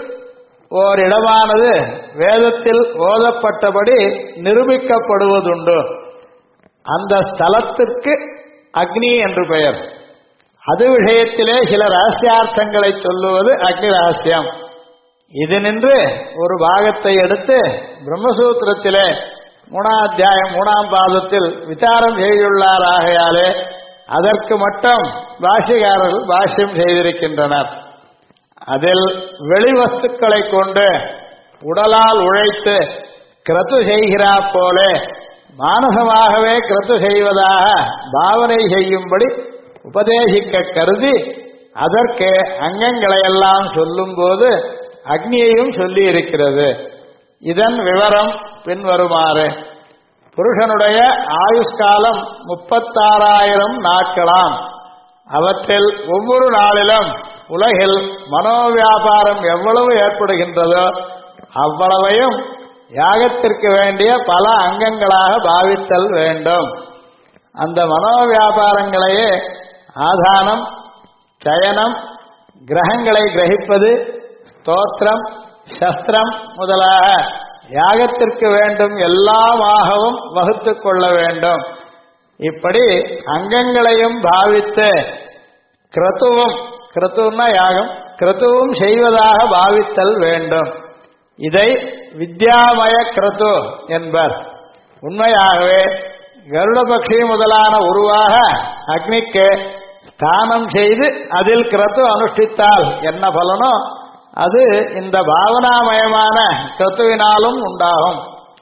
ஓரிடமானது வேதத்தில் ஓதப்பட்டபடி நிரூபிக்கப்படுவதுண்டு. அந்த ஸ்தலத்திற்கு அக்னி என்று பெயர். அது விஷயத்திலே சில ரகசியார்த்தங்களை சொல்லுவது அக்னி ரகசியம். இது நின்று ஒரு பாகத்தை எடுத்து பிரம்மசூத்திரத்திலே 3ஆம் அத்தியாயம் 3ஆம் பாதத்தில் விசாரம் செய்துள்ளார். ஆகையாலே அதற்கு மட்டும் பாஷ்யக்காரர்கள் பாஷ்யம் செய்திருக்கின்றனர். அதில் வெளிவஸ்துக்களை கொண்டு உடலால் உழைத்து கிரத்து செய்கிறா போல மானசமாகவே கிரத்து செய்வதாக பாவனை செய்யும்படி உபதேசிக்க கருதி அதற்கு அங்கங்களையெல்லாம் சொல்லும் போது அக்னியையும் சொல்லி இருக்கிறது. இதன் விவரம் பின்வருமாறு. புருஷனுடைய ஆயுஷ்காலம் 36,000 நாட்களாம். அவற்றில் ஒவ்வொரு நாளிலும் உலகில் மனோவியாபாரம் எவ்வளவு ஏற்படுகின்றதோ அவ்வளவையும் யாகத்திற்கு வேண்டிய பல அங்கங்களாக பாவித்தல் வேண்டும். அந்த மனோவியாபாரங்களையே ஆதானம், சயனம், கிரகங்களை கிரகிப்பது, ஸ்தோத்திரம், சஸ்திரம் முதலாக யாகத்திற்கு வேண்டும் எல்லாமாகவும் வகுத்து கொள்ள வேண்டும். இப்படி அங்கங்களையும் பாவித்து கிரத்துவும், கிரத்துன்னா யாகம், கிரத்துவும் செய்வதாக பாவித்தல் வேண்டும். இதை வித்யாமய கிரத்து என்பர். உண்மையாகவே கருடபக்ஷி முதலான உருவாக அக்னிக்கு ஸ்தானம் செய்து அதில் கிரத்து அனுஷ்டித்தால் என்ன பலனோ அது இந்த பாவனாமயமான கிரத்துவினாலும் உண்டாகும்.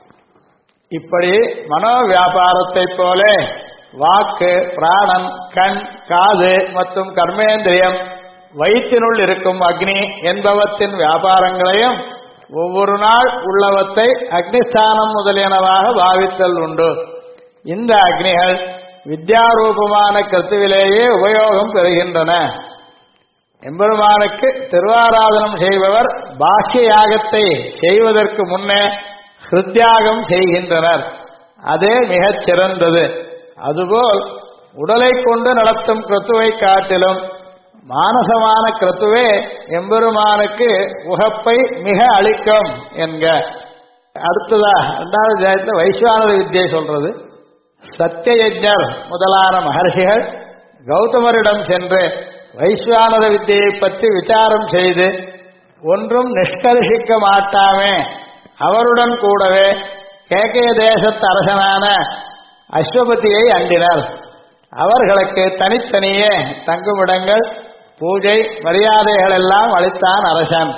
இப்படி மனோவியாபாரத்தை போல வாக்கு, பிராணன், கண், காது மற்றும் கர்மேந்திரியம், வயிற்றினுள் இருக்கும் அக்னி என்பவற்றின் வியாபாரங்களையும் ஒவ்வொரு நாள் உள்ளவத்தை அக்னிஸ்தானம் முதலியனவாக பாவித்தல் உண்டு. இந்த அக்னிகள் வித்யாரூபமான கிருத்துவிலேயே உபயோகம் பெறுகின்றன. எம்பெருமானுக்கு திருவாராதனம் செய்பவர் பாக்கிய யாகத்தை செய்வதற்கு முன்னே ஹிருத்யாகம் செய்கின்றனர். அதே மிகச் சிறந்தது. அதுபோல் உடலை கொண்டு நடத்தும் கிருத்துவை காட்டிலும் மானசமான கிருத்துவே எம்பெருமானுக்கு உகப்பை மிக அளிக்கும் என்க. அடுத்ததா 2வது அத்தியாயத்தில் வைஸ்வானர வித்தியை சொல்றது. சத்தியயஜ்ஞர் முதலான மகர்ஷிகள் கௌதமரிடம் சென்று வைஸ்வானர வித்தியை பற்றி விசாரம் செய்து ஒன்றும் நிஷ்கர்ஷிக்க மாட்டாமே அவருடன் கூடவே கேகய தேசத்து அரசனான அஸ்வபதியை அண்டினர். அவர்களுக்கு தனித்தனியே தங்குமிடங்கள், பூஜை, மரியாதைகள் எல்லாம் அளித்தான் அரசன்.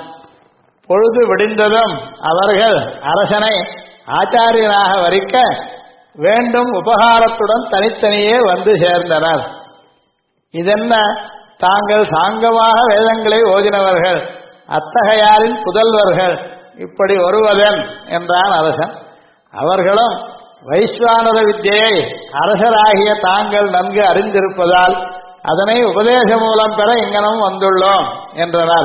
பொழுது விடிந்ததும் அவர்கள் அரசனை ஆச்சாரியனாக வரிக்க வேண்டும் உபகாரத்துடன் தனித்தனியே வந்து சேர்ந்தனர். இதென்ன, தாங்கள் சாங்கமாக வேதங்களை ஓதினவர்கள், அத்தகையாரின் புதல்வர்கள், இப்படி வருவதன் என்றான் அரசன். அவர்களும் வைஸ்வானர வித்தியை அரசராகிய தாங்கள் நன்கு அறிந்திருப்பதால் அதனை உபதேச மூலம் பெற இங்கனம் வந்துள்ளோம் என்றனர்.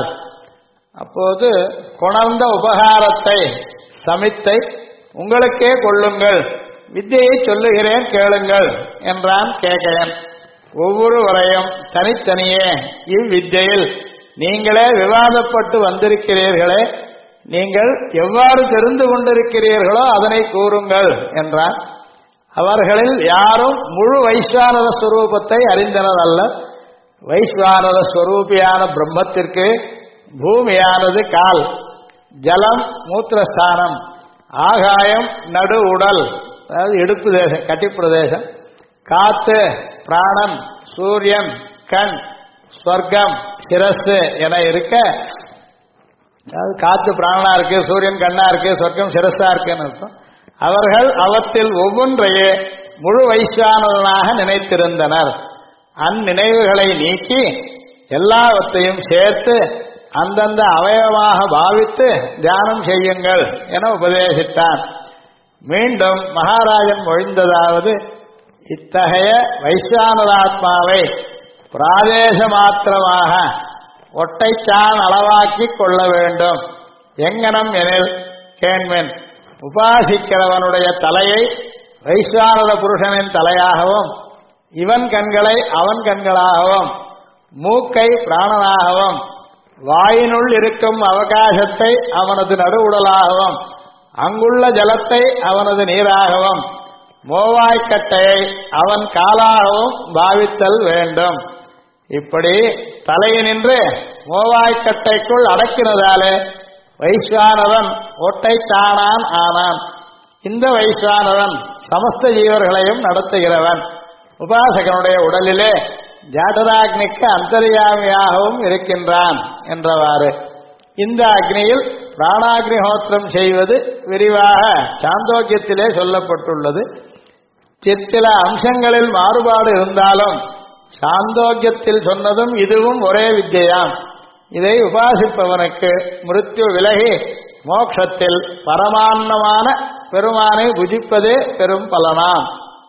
அப்போது கொணர்ந்த உபகாரத்தை சமித்தை உங்களுக்கே கொள்ளுங்கள், வித்தியை சொல்லுகிறேன் கேளுங்கள் என்றான் கேகயன். ஒவ்வொருவரையும் தனித்தனியே இவ்வித்தியில் நீங்களே விவாதப்பட்டு வந்திருக்கிறீர்களே, நீங்கள் எவ்வாறு தெரிந்து கொண்டிருக்கிறீர்களோ அதனை கூறுங்கள் என்றான். அவர்களில் யாரும் முழு வைஸ்வானர ஸ்வரூபத்தை அறிந்தனர் அல்ல. வைஸ்வானர ஸ்வரூபியான பிரம்மத்திற்கு பூமியானது கால், ஜலம் மூத்திரஸ்தானம், ஆகாயம் நடு உடல், அதாவது இடுப்பு தேசம், கட்டிப்பிரதேசம், காத்து பிராணன், சூரியன் கண், ஸ்வர்க்கம் சிரசு என இருக்க, அதாவது காத்து பிராணனா இருக்கு, சூரியன் கண்ணா இருக்கு, சொர்க்கம் சிரஸா இருக்குன்னு அர்த்தம். அவர்கள் அவற்றில் ஒவ்வொன்றையே முழு வைஸ்வானரனாக நினைத்திருந்தனர். அந்நினைவுகளை நீக்கி எல்லாவற்றையும் சேர்த்து அந்தந்த அவயவமாக பாவித்து தியானம் செய்யுங்கள் என உபதேசித்தான். மீண்டும் மகாராஜன் மொழிந்ததாவது, இத்தகைய வைஸ்வானராத்மாவை பிராதேச மாத்திரமாக ஒட்டைச்சான் அளவாக்கிக் கொள்ள வேண்டும். எங்கனம் எனில் கேண்மின், உபாசிக்கிறவனுடைய தலையை வைஸ்வானர புருஷனின் தலையாகவும், இவன் கண்களை அவன் கண்களாகவும், மூக்கை பிராணனாகவும், வாயினுள் இருக்கும் அவகாசத்தை அவனது நடுவுடலாகவும், அங்குள்ள ஜலத்தை அவனது நீராகவும், மோவாய்க்கட்டையை அவன் காலாகவும் பாவித்தல் வேண்டும். இப்படி தலையினின்று மோவாய்க்கட்டைக்குள் அடக்கினதாலே வைஸ்வானவன் ஒட்டைச்சானான் ஆனான். இந்த வைஸ்வானவன் சமஸ்த ஜீவர்களையும் நடத்துகிறவன். உபாசகனுடைய உடலிலே ஜாடராக்னிக்கு அந்தர்யாமியாகவும் இருக்கின்றான் என்றவாறு இந்த அக்னியில் பிராணாக்னிஹோத்திரம் செய்வது விரிவாக சாந்தோக்கியத்திலே சொல்லப்பட்டுள்ளது. சில அம்சங்களில் மாறுபாடு இருந்தாலும் சாந்தோக்கியத்தில் சொன்னதும் இதுவும் ஒரே வித்யாம். இதை உபாசிப்பவனுக்கு மிருத்யு விலகி மோட்சத்தில் பரமான்னமான பெருமானை புஜிப்பதே பெரும் பலனாம்.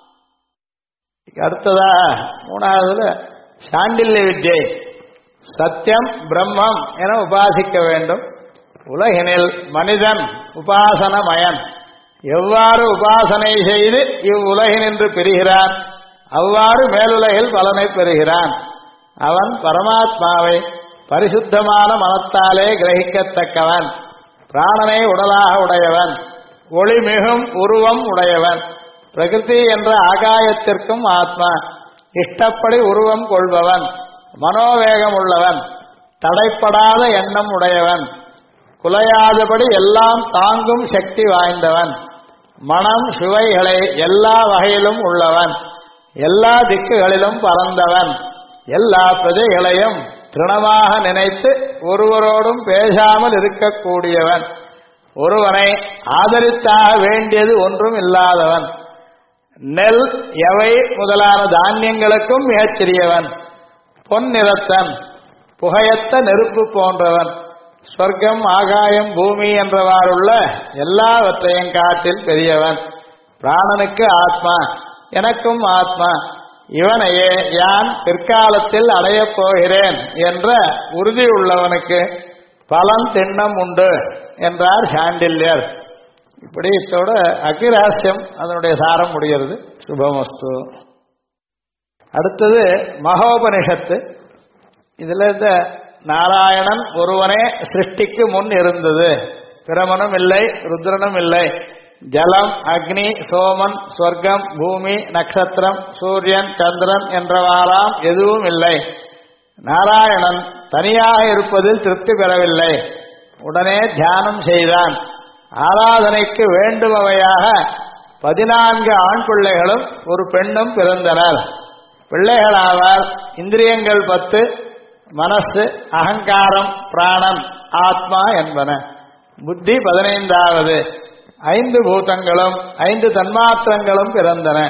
அடுத்ததா மூணாவதுல சாண்டில்ய வித்யை. சத்தியம் பிரம்மம் என உபாசிக்க வேண்டும். உலகினில் மனிதன் உபாசனமயன். எவ்வாறு உபாசனை செய்து இவ்வுலகினின்று பெறுகிறான், அவ்வாறு மேலுலகில் பலனை பெறுகிறான். அவன் பரமாத்மாவை பரிசுத்தமான மனத்தாலே கிரகிக்கத்தக்கவன். பிராணனை உடலாக உடையவன். ஒளிமிகும் உருவம் உடையவன். பிரகிருதி என்ற ஆகாயத்திற்கும் ஆத்மா. இஷ்டப்படி உருவம் கொள்பவன். மனோவேகம் உள்ளவன். தடைப்படாத எண்ணம் உடையவன். குலையாதபடி எல்லாம் தாங்கும் சக்தி வாய்ந்தவன். மனம் சுவைகளை எல்லா வகையிலும் உள்ளவன். எல்லா திக்குகளிலும் பறந்தவன். எல்லா பிரஜைகளையும் திருணமாக நினைத்து ஒருவரோடும் பேசாமல் இருக்கக்கூடியவன். ஒருவனை ஆதரித்தாக வேண்டியது ஒன்றும் இல்லாதவன். நெல் எவை முதலான தானியங்களுக்கும் மிகச் சிறியவன். பொன் நிறத்தன். புகையத்த நெருப்பு போன்றவன். சொர்க்கம் ஆகாயம் பூமி என்றவாறுள்ள எல்லாவற்றையும் காட்டில் பெரியவன். பிராணனுக்கு ஆத்மா, எனக்கும் ஆத்மா. இவனையே யான் பிற்காலத்தில் அடையப் போகிறேன் என்ற உறுதி உள்ளவனுக்கு பலன் திண்ணம் உண்டு என்றார் சாண்டில்யர். இப்படி இதோட அக்னிரகசியம் அதனுடைய சாரம் முடிகிறது. சுபமஸ்து. அடுத்தது மகோபனிஷத்து. இதுல இந்த நாராயணன் ஒருவனே சிருஷ்டிக்கு முன் இருந்தது. பிரமனும் இல்லை, ருத்ரனும் இல்லை. ஜலம், அக்னி, சோமன், சொர்க்கம், பூமி, நட்சத்திரம், சூரியன், சந்திரன் என்றவாறாம் எதுவும் இல்லை. நாராயணன் தனியாக இருப்பதில் திருப்தி பெறவில்லை. உடனே தியானம் செய்தான். ஆராதனைக்கு வேண்டுபவையாக 14 ஆண் பிள்ளைகளும் ஒரு பெண்ணும் பிறந்தனர். பிள்ளைகளாவார் இந்திரியங்கள் 10, மனசு, அகங்காரம், பிராணன், ஆத்மா என்பன. புத்தி 15வது. 5 பூதங்களும் 5 தன்மாத்திரங்களும் பிறந்தன.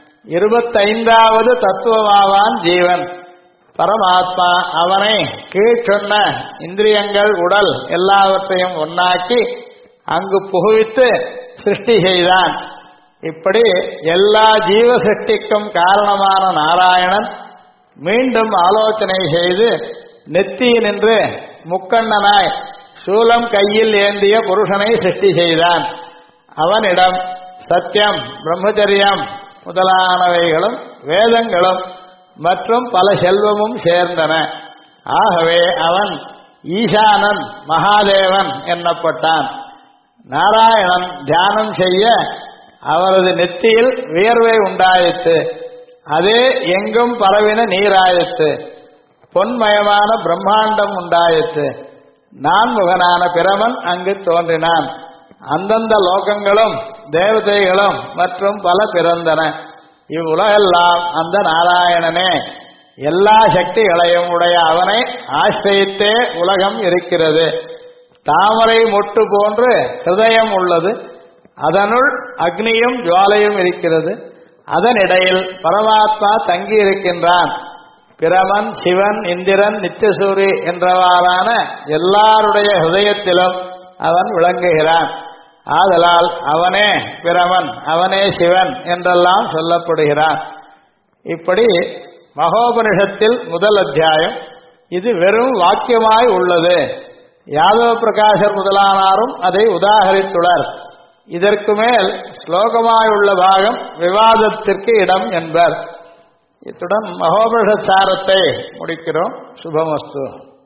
25வது தத்துவமாவான் ஜீவன். பரமாத்மா அவனை கீழ்ச்சொன்ன இந்திரியங்கள், உடல் எல்லாவற்றையும் ஒன்னாக்கி அங்கு புகுவித்து சிருஷ்டி செய்தான். இப்படி எல்லா ஜீவ சிருஷ்டிக்கும் காரணமான நாராயணன் மீண்டும் ஆலோசனை செய்து நெத்தியினின்று முக்கண்ணனாய் சூலம் கையில் ஏந்திய புருஷனை சிருஷ்டி செய்தான். அவனிடம் சத்தியம், பிரம்மச்சரியம் முதலானவைகளும் வேதங்களும் மற்றும் பல செல்வமும் சேர்ந்தன. ஆகவே அவன் ஈசானன், மகாதேவன் என்னப்பட்டான். நாராயணன் தியானம் செய்ய அவரது நெத்தியில் வியர்வை உண்டாயிற்று. அதே எங்கும் பரவின நீராயிற்று. பொன்மயமான பிரம்மாண்டம் உண்டாயிற்று. நான்முகனான பிரமன் அங்கு தோன்றினான். அந்தந்த லோகங்களும் தேவதைகளும் மற்றும் பல பிறந்தன. இவ்வுலகெல்லாம் அந்த நாராயணனே. எல்லா சக்திகளையும் உடைய அவனை ஆசிரியத்தே உலகம் இருக்கிறது. தாமரை மொட்டு போன்று ஹிருதயம் உள்ளது. அதனுள் அக்னியும் ஜுவாலையும் இருக்கிறது. அதனிடையில் பரமாத்மா தங்கி இருக்கின்றான். பிரமன், சிவன், இந்திரன், நித்தியசூரி என்றவாறான எல்லாருடைய ஹிருதயத்திலும் அவன் விளங்குகிறான். ஆதலால் அவனே பிரமன், அவனே சிவன் என்றெல்லாம் சொல்லப்படுகிறான். இப்படி மகோபனிஷத்தில் முதல் அத்தியாயம். இது வெறும் வாக்கியமாய் உள்ளது. யாதவ பிரகாசர் முதலானாரும் அதை உதாகரித்துள்ளர். இதற்கு மேல் ஸ்லோகமாயுள்ள பாகம் விவாதத்திற்கு இடம் என்பர். இத்துடன் மகோபனிஷத் சாரத்தை முடிக்கிறோம். சுபமஸ்து.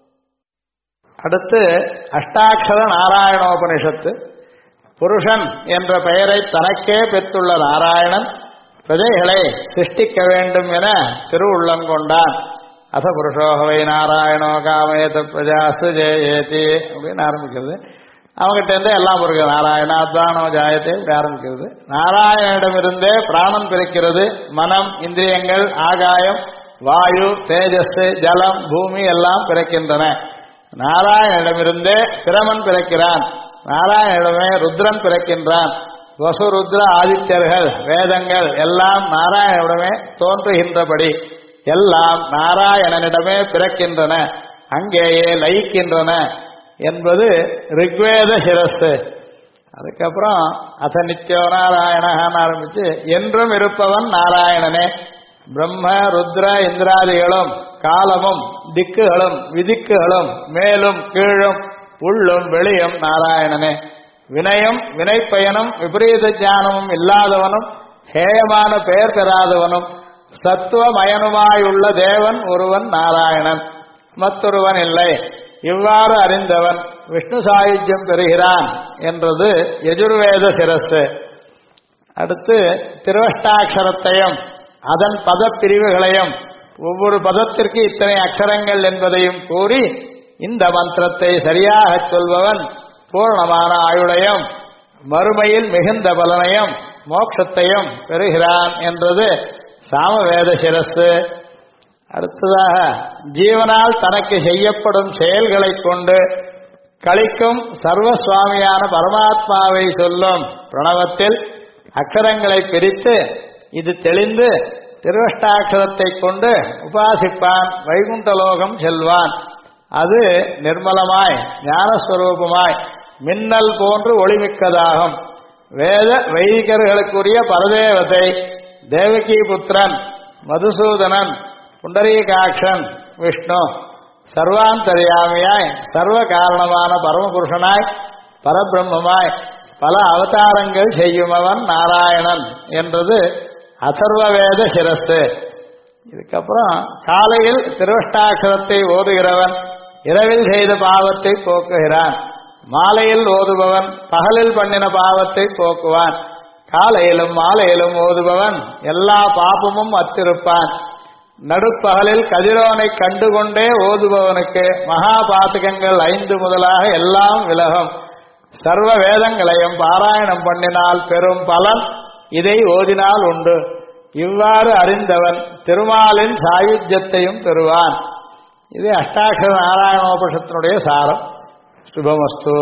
அடுத்து அஷ்டாட்சர நாராயணோபனிஷத்து. புருஷன் என்ற பெயரை தனக்கே பெற்றுள்ள நாராயணன் பிரஜைகளை சிருஷ்டிக்க வேண்டும் என திருவுள்ளம் கொண்டான். அச புருஷோகவை நாராயணோ காமயத பிரஜாசு ஜெயேதி அப்படின்னு ஆரம்பிக்கிறது. அவங்ககிட்ட இருந்தே எல்லாம் இருக்கு. நாராயணாத்வானோ ஜாயத்தை ஆரம்பிக்கிறது. நாராயணனிடமிருந்தே பிராணம் பிறக்கிறது. மனம், இந்திரியங்கள், ஆகாயம், வாயு, தேஜஸ், ஜலம், பூமி எல்லாம் பிறக்கின்றன. நாராயணனிடமிருந்தே பிரமன் பிறக்கிறான். நாராயணனிடமே ருத்ரன் பிறக்கின்றான். வசு, ருத்ர, ஆதித்யர்கள், வேதங்கள் எல்லாம் நாராயணனிடமே தோன்றுகின்றபடி எல்லாம் நாராயணனிடமே பிறக்கின்றன, அங்கேயே லயிக்கின்றன என்பது ரிக்வேத சிரஸ்து. அதுக்கப்புறம் அத நித்தியோ நாராயணன்னு ஆரம்பிச்சு என்றும் இருப்பவன் நாராயணனே. பிரம்ம, ருத்ர, இந்திராதிகளும் காலமும் திக்குகளும் விதிக்குகளும் மேலும் கீழும் உள்ளும் வெளியும் நாராயணனே. வினயம், வினைப்பயனும் விபரீத ஞானமும் இல்லாதவனும் ஹேயமான பெயர் பெறாதவனும் சத்துவமயனுமாயுள்ள தேவன் ஒருவன் நாராயணன், மற்றொருவன் இல்லை. இவ்வாறு அறிந்தவன் விஷ்ணு சாயுஜ்யம் பெறுகிறான் என்றது யஜுர்வேத சிரஸ்து. அடுத்து திருவஷ்டாட்சரத்தையும் அதன் பத பிரிவுகளையும் ஒவ்வொரு பதத்திற்கு இத்தனை அக்ஷரங்கள் என்பதையும் கூறி இந்த மந்திரத்தை சரியாக சொல்பவன் பூர்ணமான ஆயுளையும் மறுமையில் மிகுந்த பலனையும் மோட்சத்தையும் பெறுகிறான் என்றது சாமவேத சிரஸ்து. அடுத்ததாக ஜீவனால் தனக்கு செய்யப்படும் செயல்களை கொண்டு கழிக்கும் சர்வசுவாமியான பரமாத்மாவை சொல்லும் பிரணவத்தில் அக்ஷரங்களை பிரித்து இது தெளிந்து திருவஷ்டாட்சரத்தை கொண்டு உபாசிப்பான் வைகுண்டலோகம் செல்வான். அது நிர்மலமாய் ஞானஸ்வரூபமாய் மின்னல் போன்று ஒளிமிக்கதாகும். வேத வைதிகர்களுக்குரிய பரதேவதை தேவகி புத்திரன் மதுசூதனன் புண்டரீகாட்சன் விஷ்ணு சர்வாந்தர்யாமியாய் சர்வ காரணமான பரமபுருஷனாய் பரபிரம்மமாய் பல அவதாரங்கள் செய்யுமவன் நாராயணன் என்றது அதர்வவேத சிரஸ்து. இதுக்கப்புறம் காலையில் திருவஷ்டாட்சரத்தை ஓதுகிறவன் இரவில் செய்த பாவத்தை போக்குகிறான். மாலையில் ஓதுபவன் பகலில் பண்ணின பாவத்தை போக்குவான். காலையிலும் மாலையிலும் ஓதுபவன் எல்லா பாபமும் அத்திருப்பான். நடுப்பகலில் கதிரோனை கண்டுகொண்டே ஓதுபவனுக்கு மகா பாதகங்கள் 5 முதலாக எல்லாம் விலகும். சர்வ வேதங்களையும் பாராயணம் பண்ணினால் பெரும் பலன் இதை ஓதினால் உண்டு. இவ்வாறு அறிந்தவன் திருமாலின் சாயுஜ்யத்தையும் பெறுவான். இது அஷ்டாட்சர நாராயணோபனிஷத்தினுடைய சாரம். சுபமஸ்து.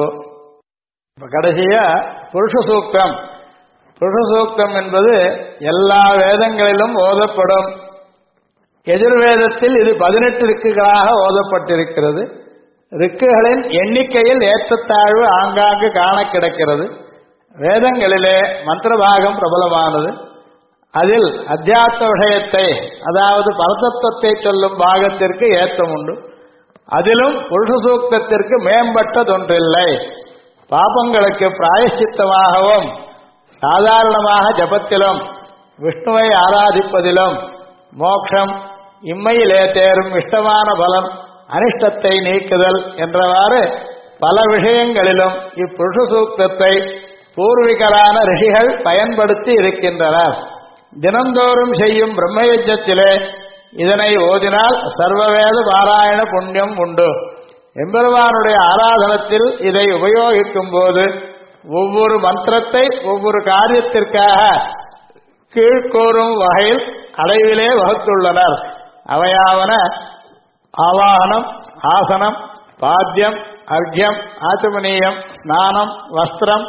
கடைசியா புருஷ சூக்தம். புருஷ சூக்தம் என்பது எல்லா வேதங்களிலும் ஓதப்படும். எதிர்வேதத்தில் இது 18 ரிக்குகளாக ஓதப்பட்டிருக்கிறது. ரிக்குகளின் எண்ணிக்கையில் ஏற்றத்தாழ்வு ஆங்காங்கு காண கிடக்கிறது. வேதங்களிலே மந்திரபாகம் பிரபலமானது. அதில் அத்தியாத்ம விஷயத்தை அதாவது பரதத்துவத்தை சொல்லும் பாகத்திற்கு ஏற்றம் உண்டு. அதிலும் புருஷ சூக்தத்திற்கு மேம்பட்டதொன்றில்லை. பாபங்களுக்கு பிராயஷ்சித்தமாகவும் சாதாரணமாக ஜபத்திலும் விஷ்ணுவை ஆராதிப்பதிலும் மோட்சம், இம்மையிலே தேரும் இஷ்டமான பலன், அனிஷ்டத்தை நீக்குதல் என்றவாறு பல விஷயங்களிலும் இப்புருஷ சூக்தத்தை பூர்விகரான ரிஷிகள் பயன்படுத்தி இருக்கின்றனர். தினந்தோறும் செய்யும் பிரம்மயஜத்திலே இதனை ஓதினால் சர்வவேத பாராயண புண்ணியம் உண்டு. எம்பெருமானுடைய ஆராதனத்தில் இதை உபயோகிக்கும் போது ஒவ்வொரு மந்திரத்தை ஒவ்வொரு காரியத்திற்காக கீழ்கோரும் வகையில் அளவிலே வகுத்துள்ளனர். அவையாவன ஆவாகனம், ஆசனம், பாத்தியம், அர்க்யம், ஆச்சமனீயம், ஸ்நானம், வஸ்திரம்,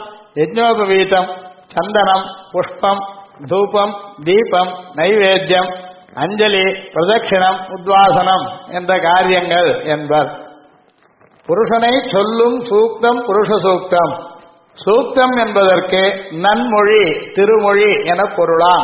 யஜ்ஞோபவீதம், சந்தனம், புஷ்பம், தூபம், தீபம், நைவேத்தியம், அஞ்சலி, பிரதட்சிணம், உத்வாசனம் என்ற காரியங்கள் என்பர். புருஷனை சொல்லும் சூக்தம் புருஷ சூக்தம். சூக்தம் என்பதற்கு நன்மொழி, திருமொழி என பொருளாம்.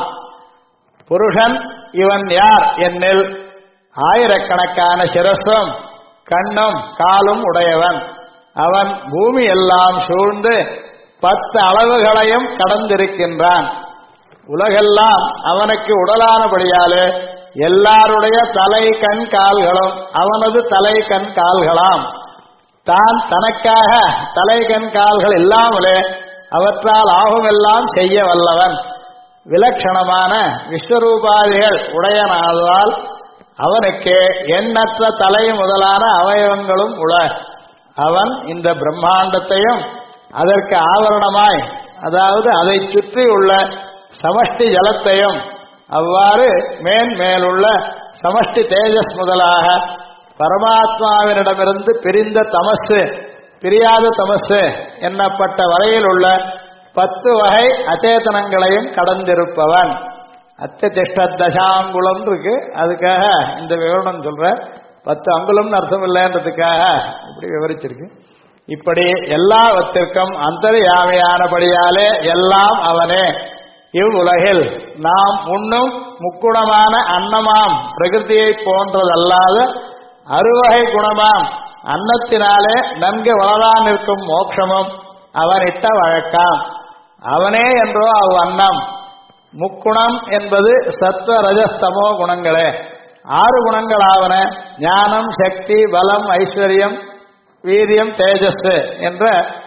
புருஷன் இவன் யார் என்னில் ஆயிரக்கணக்கான சிரசும் கண்ணும் காலும் உடையவன். அவன் பூமி எல்லாம் சூழ்ந்து 10 அளவுகளையும் கடந்திருக்கின்றான். உலகெல்லாம் அவனுக்கு உடலானபடியாலே எல்லாருடைய தலை கண் கால்களும் அவனது தலை கண் கால்களாம். தான் தனக்காக தலை கண் கால்கள் இல்லாமலே அவற்றால் ஆகுமெல்லாம் செய்ய வல்லவன். விலட்சணமான விஸ்வரூபாதிகள் உடையனாதால் அவனுக்கு எண்ணற்ற தலை முதலான அவயவங்களும் உள. அவன் இந்த பிரம்மாண்டத்தையும் அதற்கு ஆவரணமாய், அதாவது அதை சுற்றியுள்ள சமஷ்டி ஜலத்தையும், அவ்வாறு மேன்மேலுள்ள சமஷ்டி தேஜஸ் முதலாக பரமாத்மாவினிடமிருந்து பிரிந்த தமசு, பிரியாத தமசு என்னப்பட்ட வரையில் உள்ள 10 வகை அச்சேதனங்களையும் கடந்திருப்பவன். அத்தியதிஷ்ட தசாங்குலம் இருக்கு, அதுக்காக இந்த விவரணம் சொல்ற. 10 அங்குலம்னு அர்த்தம் இல்லைன்றதுக்காக இப்படி விவரிச்சிருக்கு. இப்படி எல்லாவற்றிற்கும் அந்தர்யாமியானபடியாலே எல்லாம் அவனே. இவ்வுலகில் நாம் உண்ணும் முக்குணமான அன்னமாம் பிரகிருதியை போன்றதல்லாத அறுவகை குணமாம் அன்னத்தினாலே நன்கு வளரான் நிற்கும் மோட்சமும் அவனிட்ட வழக்காம். அவனே என்றோ அவ் அன்னம். முக்குணம் என்பது சத்வ ரஜஸ்தமோ குணங்களே. 6 குணங்களாவன ஞானம், சக்தி, பலம், ஐஸ்வர்யம், வீரியம், தேஜஸ் என்ற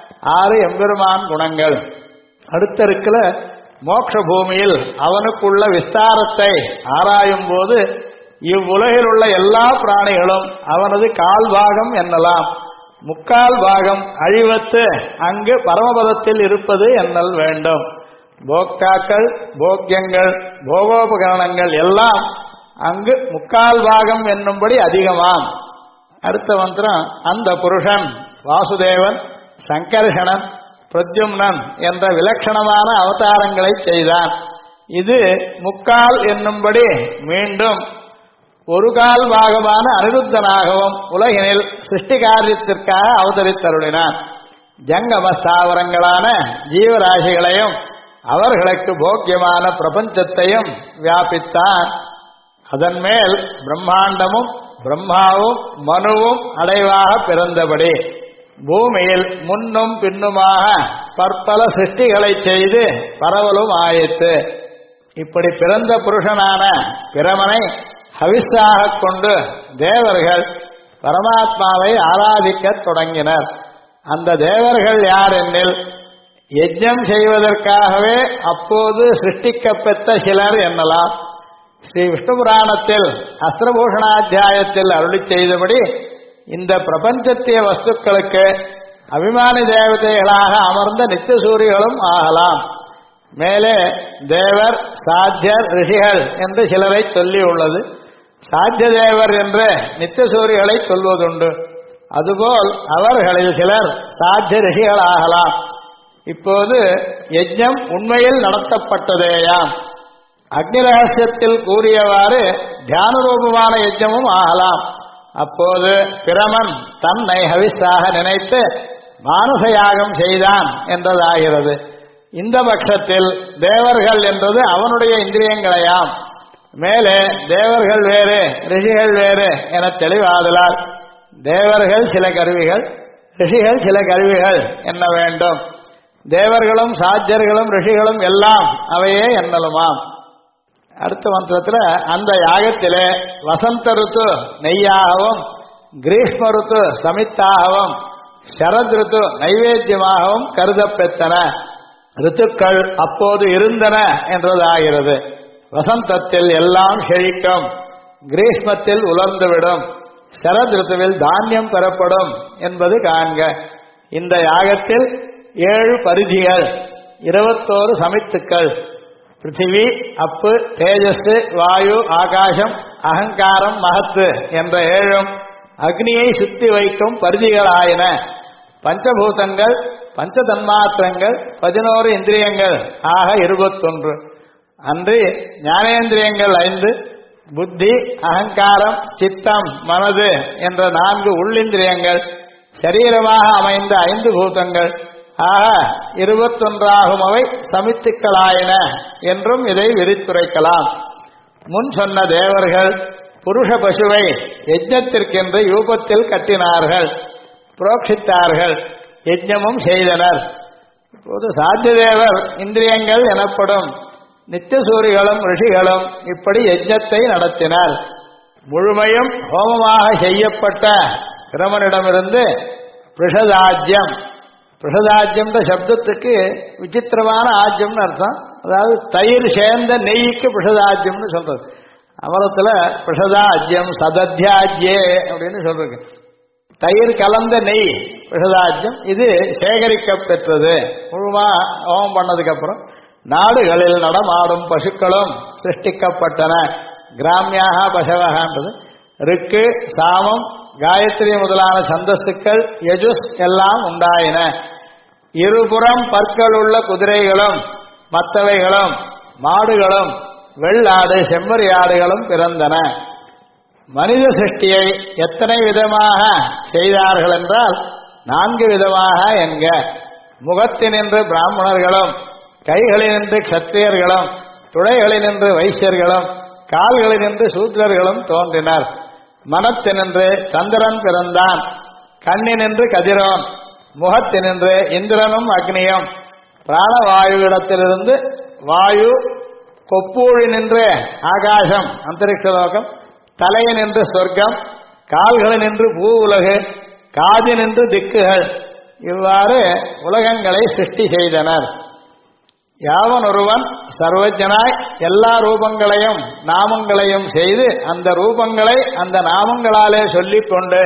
6 எம்பெருமான் குணங்கள். அடுத்த இருக்கிற மோட்ச பூமியில் அவனுக்குள்ள விஸ்தாரத்தை ஆராயும் போது இவ்வுலகில் உள்ள எல்லா பிராணிகளும் அவனது கால்பாகம் என்னலாம். 3/4 பாகம் அழிவத்து அங்கு பரமபதத்தில் இருப்பது என்னல் வேண்டும். போக்தாக்கள், போக்கியங்கள், போகோபகரணங்கள் எல்லாம் அங்கு 3/4 பாகம் என்னும்படி அதிகமாம். அடுத்த மந்திரம், அந்த புருஷன் வாசுதேவன், சங்கர்ஷணன், பிரத்யும்னன் என்ற விலட்சணமான அவதாரங்களை செய்தான். இது 3/4 என்னும்படி மீண்டும் 1/4 பாகமான அனிருத்தனாகவும் உலகினில் சிருஷ்டி காரியத்திற்காக அவதரித்தருளினான். ஜங்கம ஸ்தாவரங்களான ஜீவராசிகளையும் அவர்களுக்கு போக்கியமான பிரபஞ்சத்தையும் வியாபித்தான். அதன் மேல் பிரம்மாண்டமும் பிரம்மாவும் மனுவும் அடைவாக பிறந்தபடி பூமியில் முன்னும் பின்னுமாக பற்பல சிருஷ்டிகளை செய்து பரவலும் ஆயிற்று. இப்படி பிறந்த புருஷனான பிரமனை ஹவிஸாக கொண்டு தேவர்கள் பரமாத்மாவை ஆராதிக்கத் தொடங்கினர். அந்த தேவர்கள் யார் என்னில் யஜ்ஞம் செய்வதற்காகவே அப்போது சிருஷ்டிக்கப்பெற்ற சிலர் என்னலாம். ஸ்ரீ விஷ்ணு புராணத்தில் அஸ்திரபூஷணாத்தியாயத்தில் அருளி செய்தபடி இந்த பிரபஞ்சத்திய வஸ்துக்களுக்கு அபிமானி தேவதைகளாக அமர்ந்த நித்தியசூரிகளும் ஆகலாம். மேலே தேவர், சாத்தியர், ரிஷிகள் என்று சிலரை சொல்லி உள்ளது. சாத்திய தேவர் என்று நித்தியசூரிகளை சொல்வதுண்டு. அதுபோல் அவர்களில் சிலர் சாத்திய ரிஷிகள் ஆகலாம். இப்போது யஜ்ஞம் உண்மையில் நடத்தப்பட்டதேயாம். அக்னி ரகசியத்தில் கூறியவாறு தியான ரூபமான யஜ்ஞமும் ஆகலாம். அப்போது பிரமன் தன்னை ஹவிஸாக நினைத்து மானச யாகம் செய்தான் என்றதாகிறது. இந்த பட்சத்தில் தேவர்கள் என்றது அவனுடைய இந்திரியங்களையாம். மேலே தேவர்கள் வேறு, ரிஷிகள் வேறு என தெளிவாதலால் தேவர்கள் சில கருவிகள், ரிஷிகள் சில கருவிகள் என்ன வேண்டும். தேவர்களும் சாத்தியர்களும் ரிஷிகளும் எல்லாம் அவையே என்னலுமாம். அடுத்த மந்திரத்தில், அந்த யாகத்திலே வசந்த ருத்து நெய்யாகவும், கிரீஷ்ம ருத்து சமித்தாகவும், சரத் ருத்து நைவேத்தியமாகவும் கருதப்பெற்றன. ரித்துக்கள் அப்போது இருந்தன என்றதாகிறது. வசந்தத்தில் எல்லாம் செழிக்கும், கிரீஷ்மத்தில் உலர்ந்துவிடும், சரத் ருத்துவில் தானியம் பெறப்படும் என்பது காண்க. இந்த யாகத்தில் 7 பரிதிகள், 21 சமித்துக்கள், பிருத்திவி, அப்பு, தேஜஸ், வாயு, ஆகாசம், அகங்காரம், மகத்து என்ற 7 அக்னியை சுத்தி வைக்கும் பரிதிகளாயின. பஞ்சபூதங்கள், பஞ்ச தன்மாத்திரங்கள், 11 இந்திரியங்கள் ஆக 21. அன்று ஞானேந்திரியங்கள் 5, புத்தி, அகங்காரம், சித்தம், மனது என்ற 4 உள்ளிந்திரியங்கள், சரீரமாக அமைந்த 5 பூதங்கள் ஆக 21 அவை சமித்துக்களாயின என்றும் இதை விரித்துரைக்கலாம். முன் சொன்ன தேவர்கள் புருஷ பசுவை யஜ்ஞத்திற்கென்று யூபத்தில் கட்டினார்கள், புரோக்ஷித்தார்கள், யஜ்ஞமும் செய்தனர். இப்போது சாத்தியதேவர் இந்திரியங்கள் எனப்படும் நித்தியசூரிகளும் ரிஷிகளும் இப்படி யஜ்ஞத்தை நடத்தினர். முழுமையும் ஹோமமாக செய்யப்பட்ட பிரமனிடமிருந்து பிருஷதாஜ்யம், பிருஷதாஜ்யம்ன்ற சப்தத்துக்கு விசித்திரமான ஆஜ்யம்னு அர்த்தம். அதாவது தயிர் சேர்ந்த நெய்க்கு பிருஷதாஜ்யம்னு சொல்றது. அமரத்துல பிருஷதாஜ்யம் சதத்யாஜ்யே அப்படின்னு சொல்றது. தயிர் கலந்த நெய் பிருஷதாஜ்யம். இது சேகரிக்க பெற்றது. முழுமா ஹோமம் பண்ணதுக்கு அப்புறம் நாடுகளில் நடமாடும் பசுக்களும் சிருஷ்டிக்கப்பட்டன. கிராமியாக பசவகன்றது ருக்கு, சாமம், காயத்ரி முதலான சந்தஸ்துக்கள், யஜுஸ் எல்லாம் உண்டாயின. இருபுறம் பற்கள் உள்ள குதிரைகளும் மற்றவைகளும் மாடுகளும் வெள்ளாடு செம்மறியாடுகளும் பிறந்தன. மனித சிருஷ்டியை எத்தனை விதமாக செய்தார்கள் என்றால் 4 விதமாக என்க. முகத்தினின்று பிராமணர்களும், கைகளினின்று க்ஷத்திரியர்களும், துடைகளினின்று வைசியர்களும், கால்களினின்று சூத்திரர்களும் தோன்றினர். மனத்தினின்று சந்திரன் பிறந்தான், கண்ணினின்று கதிரோன், முகத்தினின்று இந்திரனும் அக்னியும், பிராணவாயுவிடத்திலிருந்து வாயு, கொப்பூழினின்று ஆகாசம் அந்தரிக்ஷலோகம், தலையினின்று சொர்க்கம், கால்களினின்று பூ உலகு, காதினின்று திக்குகள். இவ்வாறு உலகங்களை சிருஷ்டி செய்தனர். யாவன் ஒருவன் சர்வஜனாய் எல்லா ரூபங்களையும் நாமங்களையும் செய்து அந்த ரூபங்களை அந்த நாமங்களாலே சொல்லிக் கொண்டு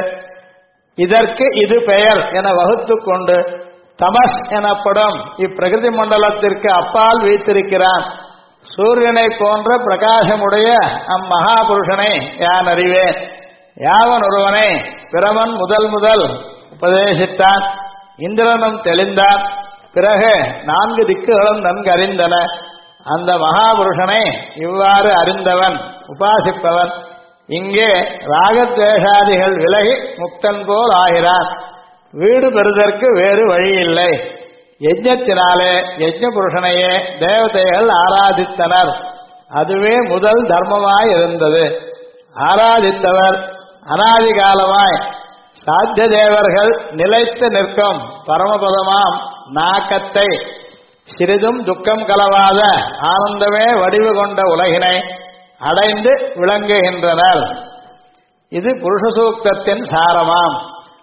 இதற்கு இது பெயர் என வகுத்து கொண்டு தமஸ் எனப்படும் இப்பிரகிருதி மண்டலத்திற்கு அப்பால் வைத்திருக்கிறான். சூரியனை போன்ற பிரகாசமுடைய அம்மகாபுருஷனை யான் அறிவேன். யாவன் ஒருவனை பிரமன் முதல் உபதேசித்தான். இந்திரனும் தெளிந்தான். பிறகு 4 திக்குகளும் நன்கு அறிந்தன. அந்த மகாபுருஷனை இவ்வாறு அறிந்தவன் உபாசிப்பவன் இங்கே ராகத்வேஷாதிகள் விலகி முக்தன் போல் ஆகிறான். வீடு பெறுதற்கு வேறு வழி இல்லை. யஜ்ஞத்தினாலே யஜ்ஞ புருஷனையே தேவதைகள் ஆராதித்தனர். அதுவே முதல் தர்மமாயிருந்தது. ஆராதித்தவர் அனாதிகாலமாய் சாத்திய தேவர்கள் நிலைத்து நிற்கும் பரமபதமாம் நாக்கத்தை சிறிதும் துக்கம் கலவாத ஆனந்தமே வடிவு கொண்ட உலகினை அடைந்து விளங்குகின்றனர். இது புருஷ சூக்தத்தின் சாரமாம்.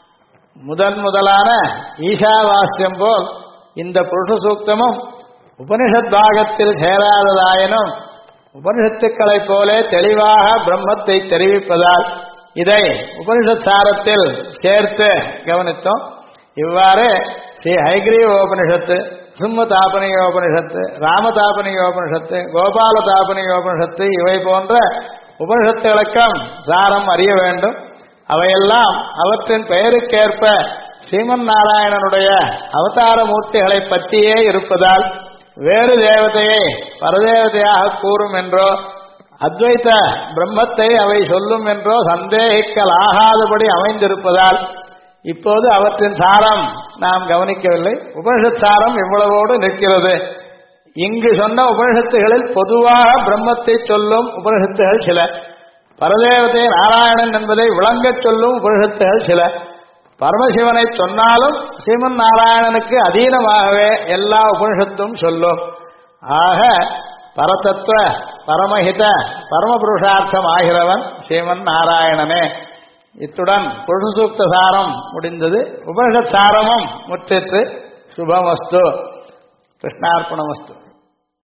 முதலான ஈஷாவாஸ்யம் போல் இந்த புருஷ சூக்தமும் உபனிஷத் பாகத்தில் சேராததாயினும் உபனிஷத்துக்களைப் போலே தெளிவாக பிரம்மத்தை தெரிவிப்பதால் இதை உபனிஷத் சாரத்தில் சேர்த்து கவனித்தோம். இவ்வாறு ஸ்ரீ ஹைகிரீவோபனிஷத்து, சிம்மதாபனியோபனிஷத்து, ராமதாபனியோபனிஷத்து, கோபாலதாபனியோபனிஷத்து இவை போன்ற உபனிஷத்துகளுக்கும் சாரம் அறிய வேண்டும். அவையெல்லாம் அவற்றின் பெயருக்கேற்ப ஸ்ரீமன் நாராயணனுடைய அவதார மூர்த்திகளை பற்றியே இருப்பதால் வேறு தேவதையை பரதேவதையாக கூறும் என்றோ அத்வைத பிரம்மத்தை அவை சொல்லும் என்றோ சந்தேகிக்கலாகாதபடி அமைந்திருப்பதால் இப்போது அவற்றின் சாரம் நாம் கவனிக்கவில்லை. உபனிஷத் சாரம் இவ்வளவோடு நிற்கிறது. இங்கு சொன்ன உபனிஷத்துகளில் பொதுவாக பிரம்மத்தை சொல்லும் உபனிஷத்துகள் சில, பரதேவதை நாராயணன் என்பதை விளங்கச் சொல்லும் உபனிஷத்துகள் சில, பரமசிவனை சொன்னாலும் ஸ்ரீமன் நாராயணனுக்கு அதீனமாகவே எல்லா உபனிஷத்தும் சொல்லும். ஆக பரதத்துவ பரமஹித பரமபுருஷார்த்தம் ஆகிறவன் ஸ்ரீமன் நாராயணனே. இத்துடன் புருஷ சூக்த சாரம் முடிந்தது. உபனிஷத் சாரமும் முற்றிற்று. சுபமஸ்து. கிருஷ்ணார்ப்பணமஸ்து.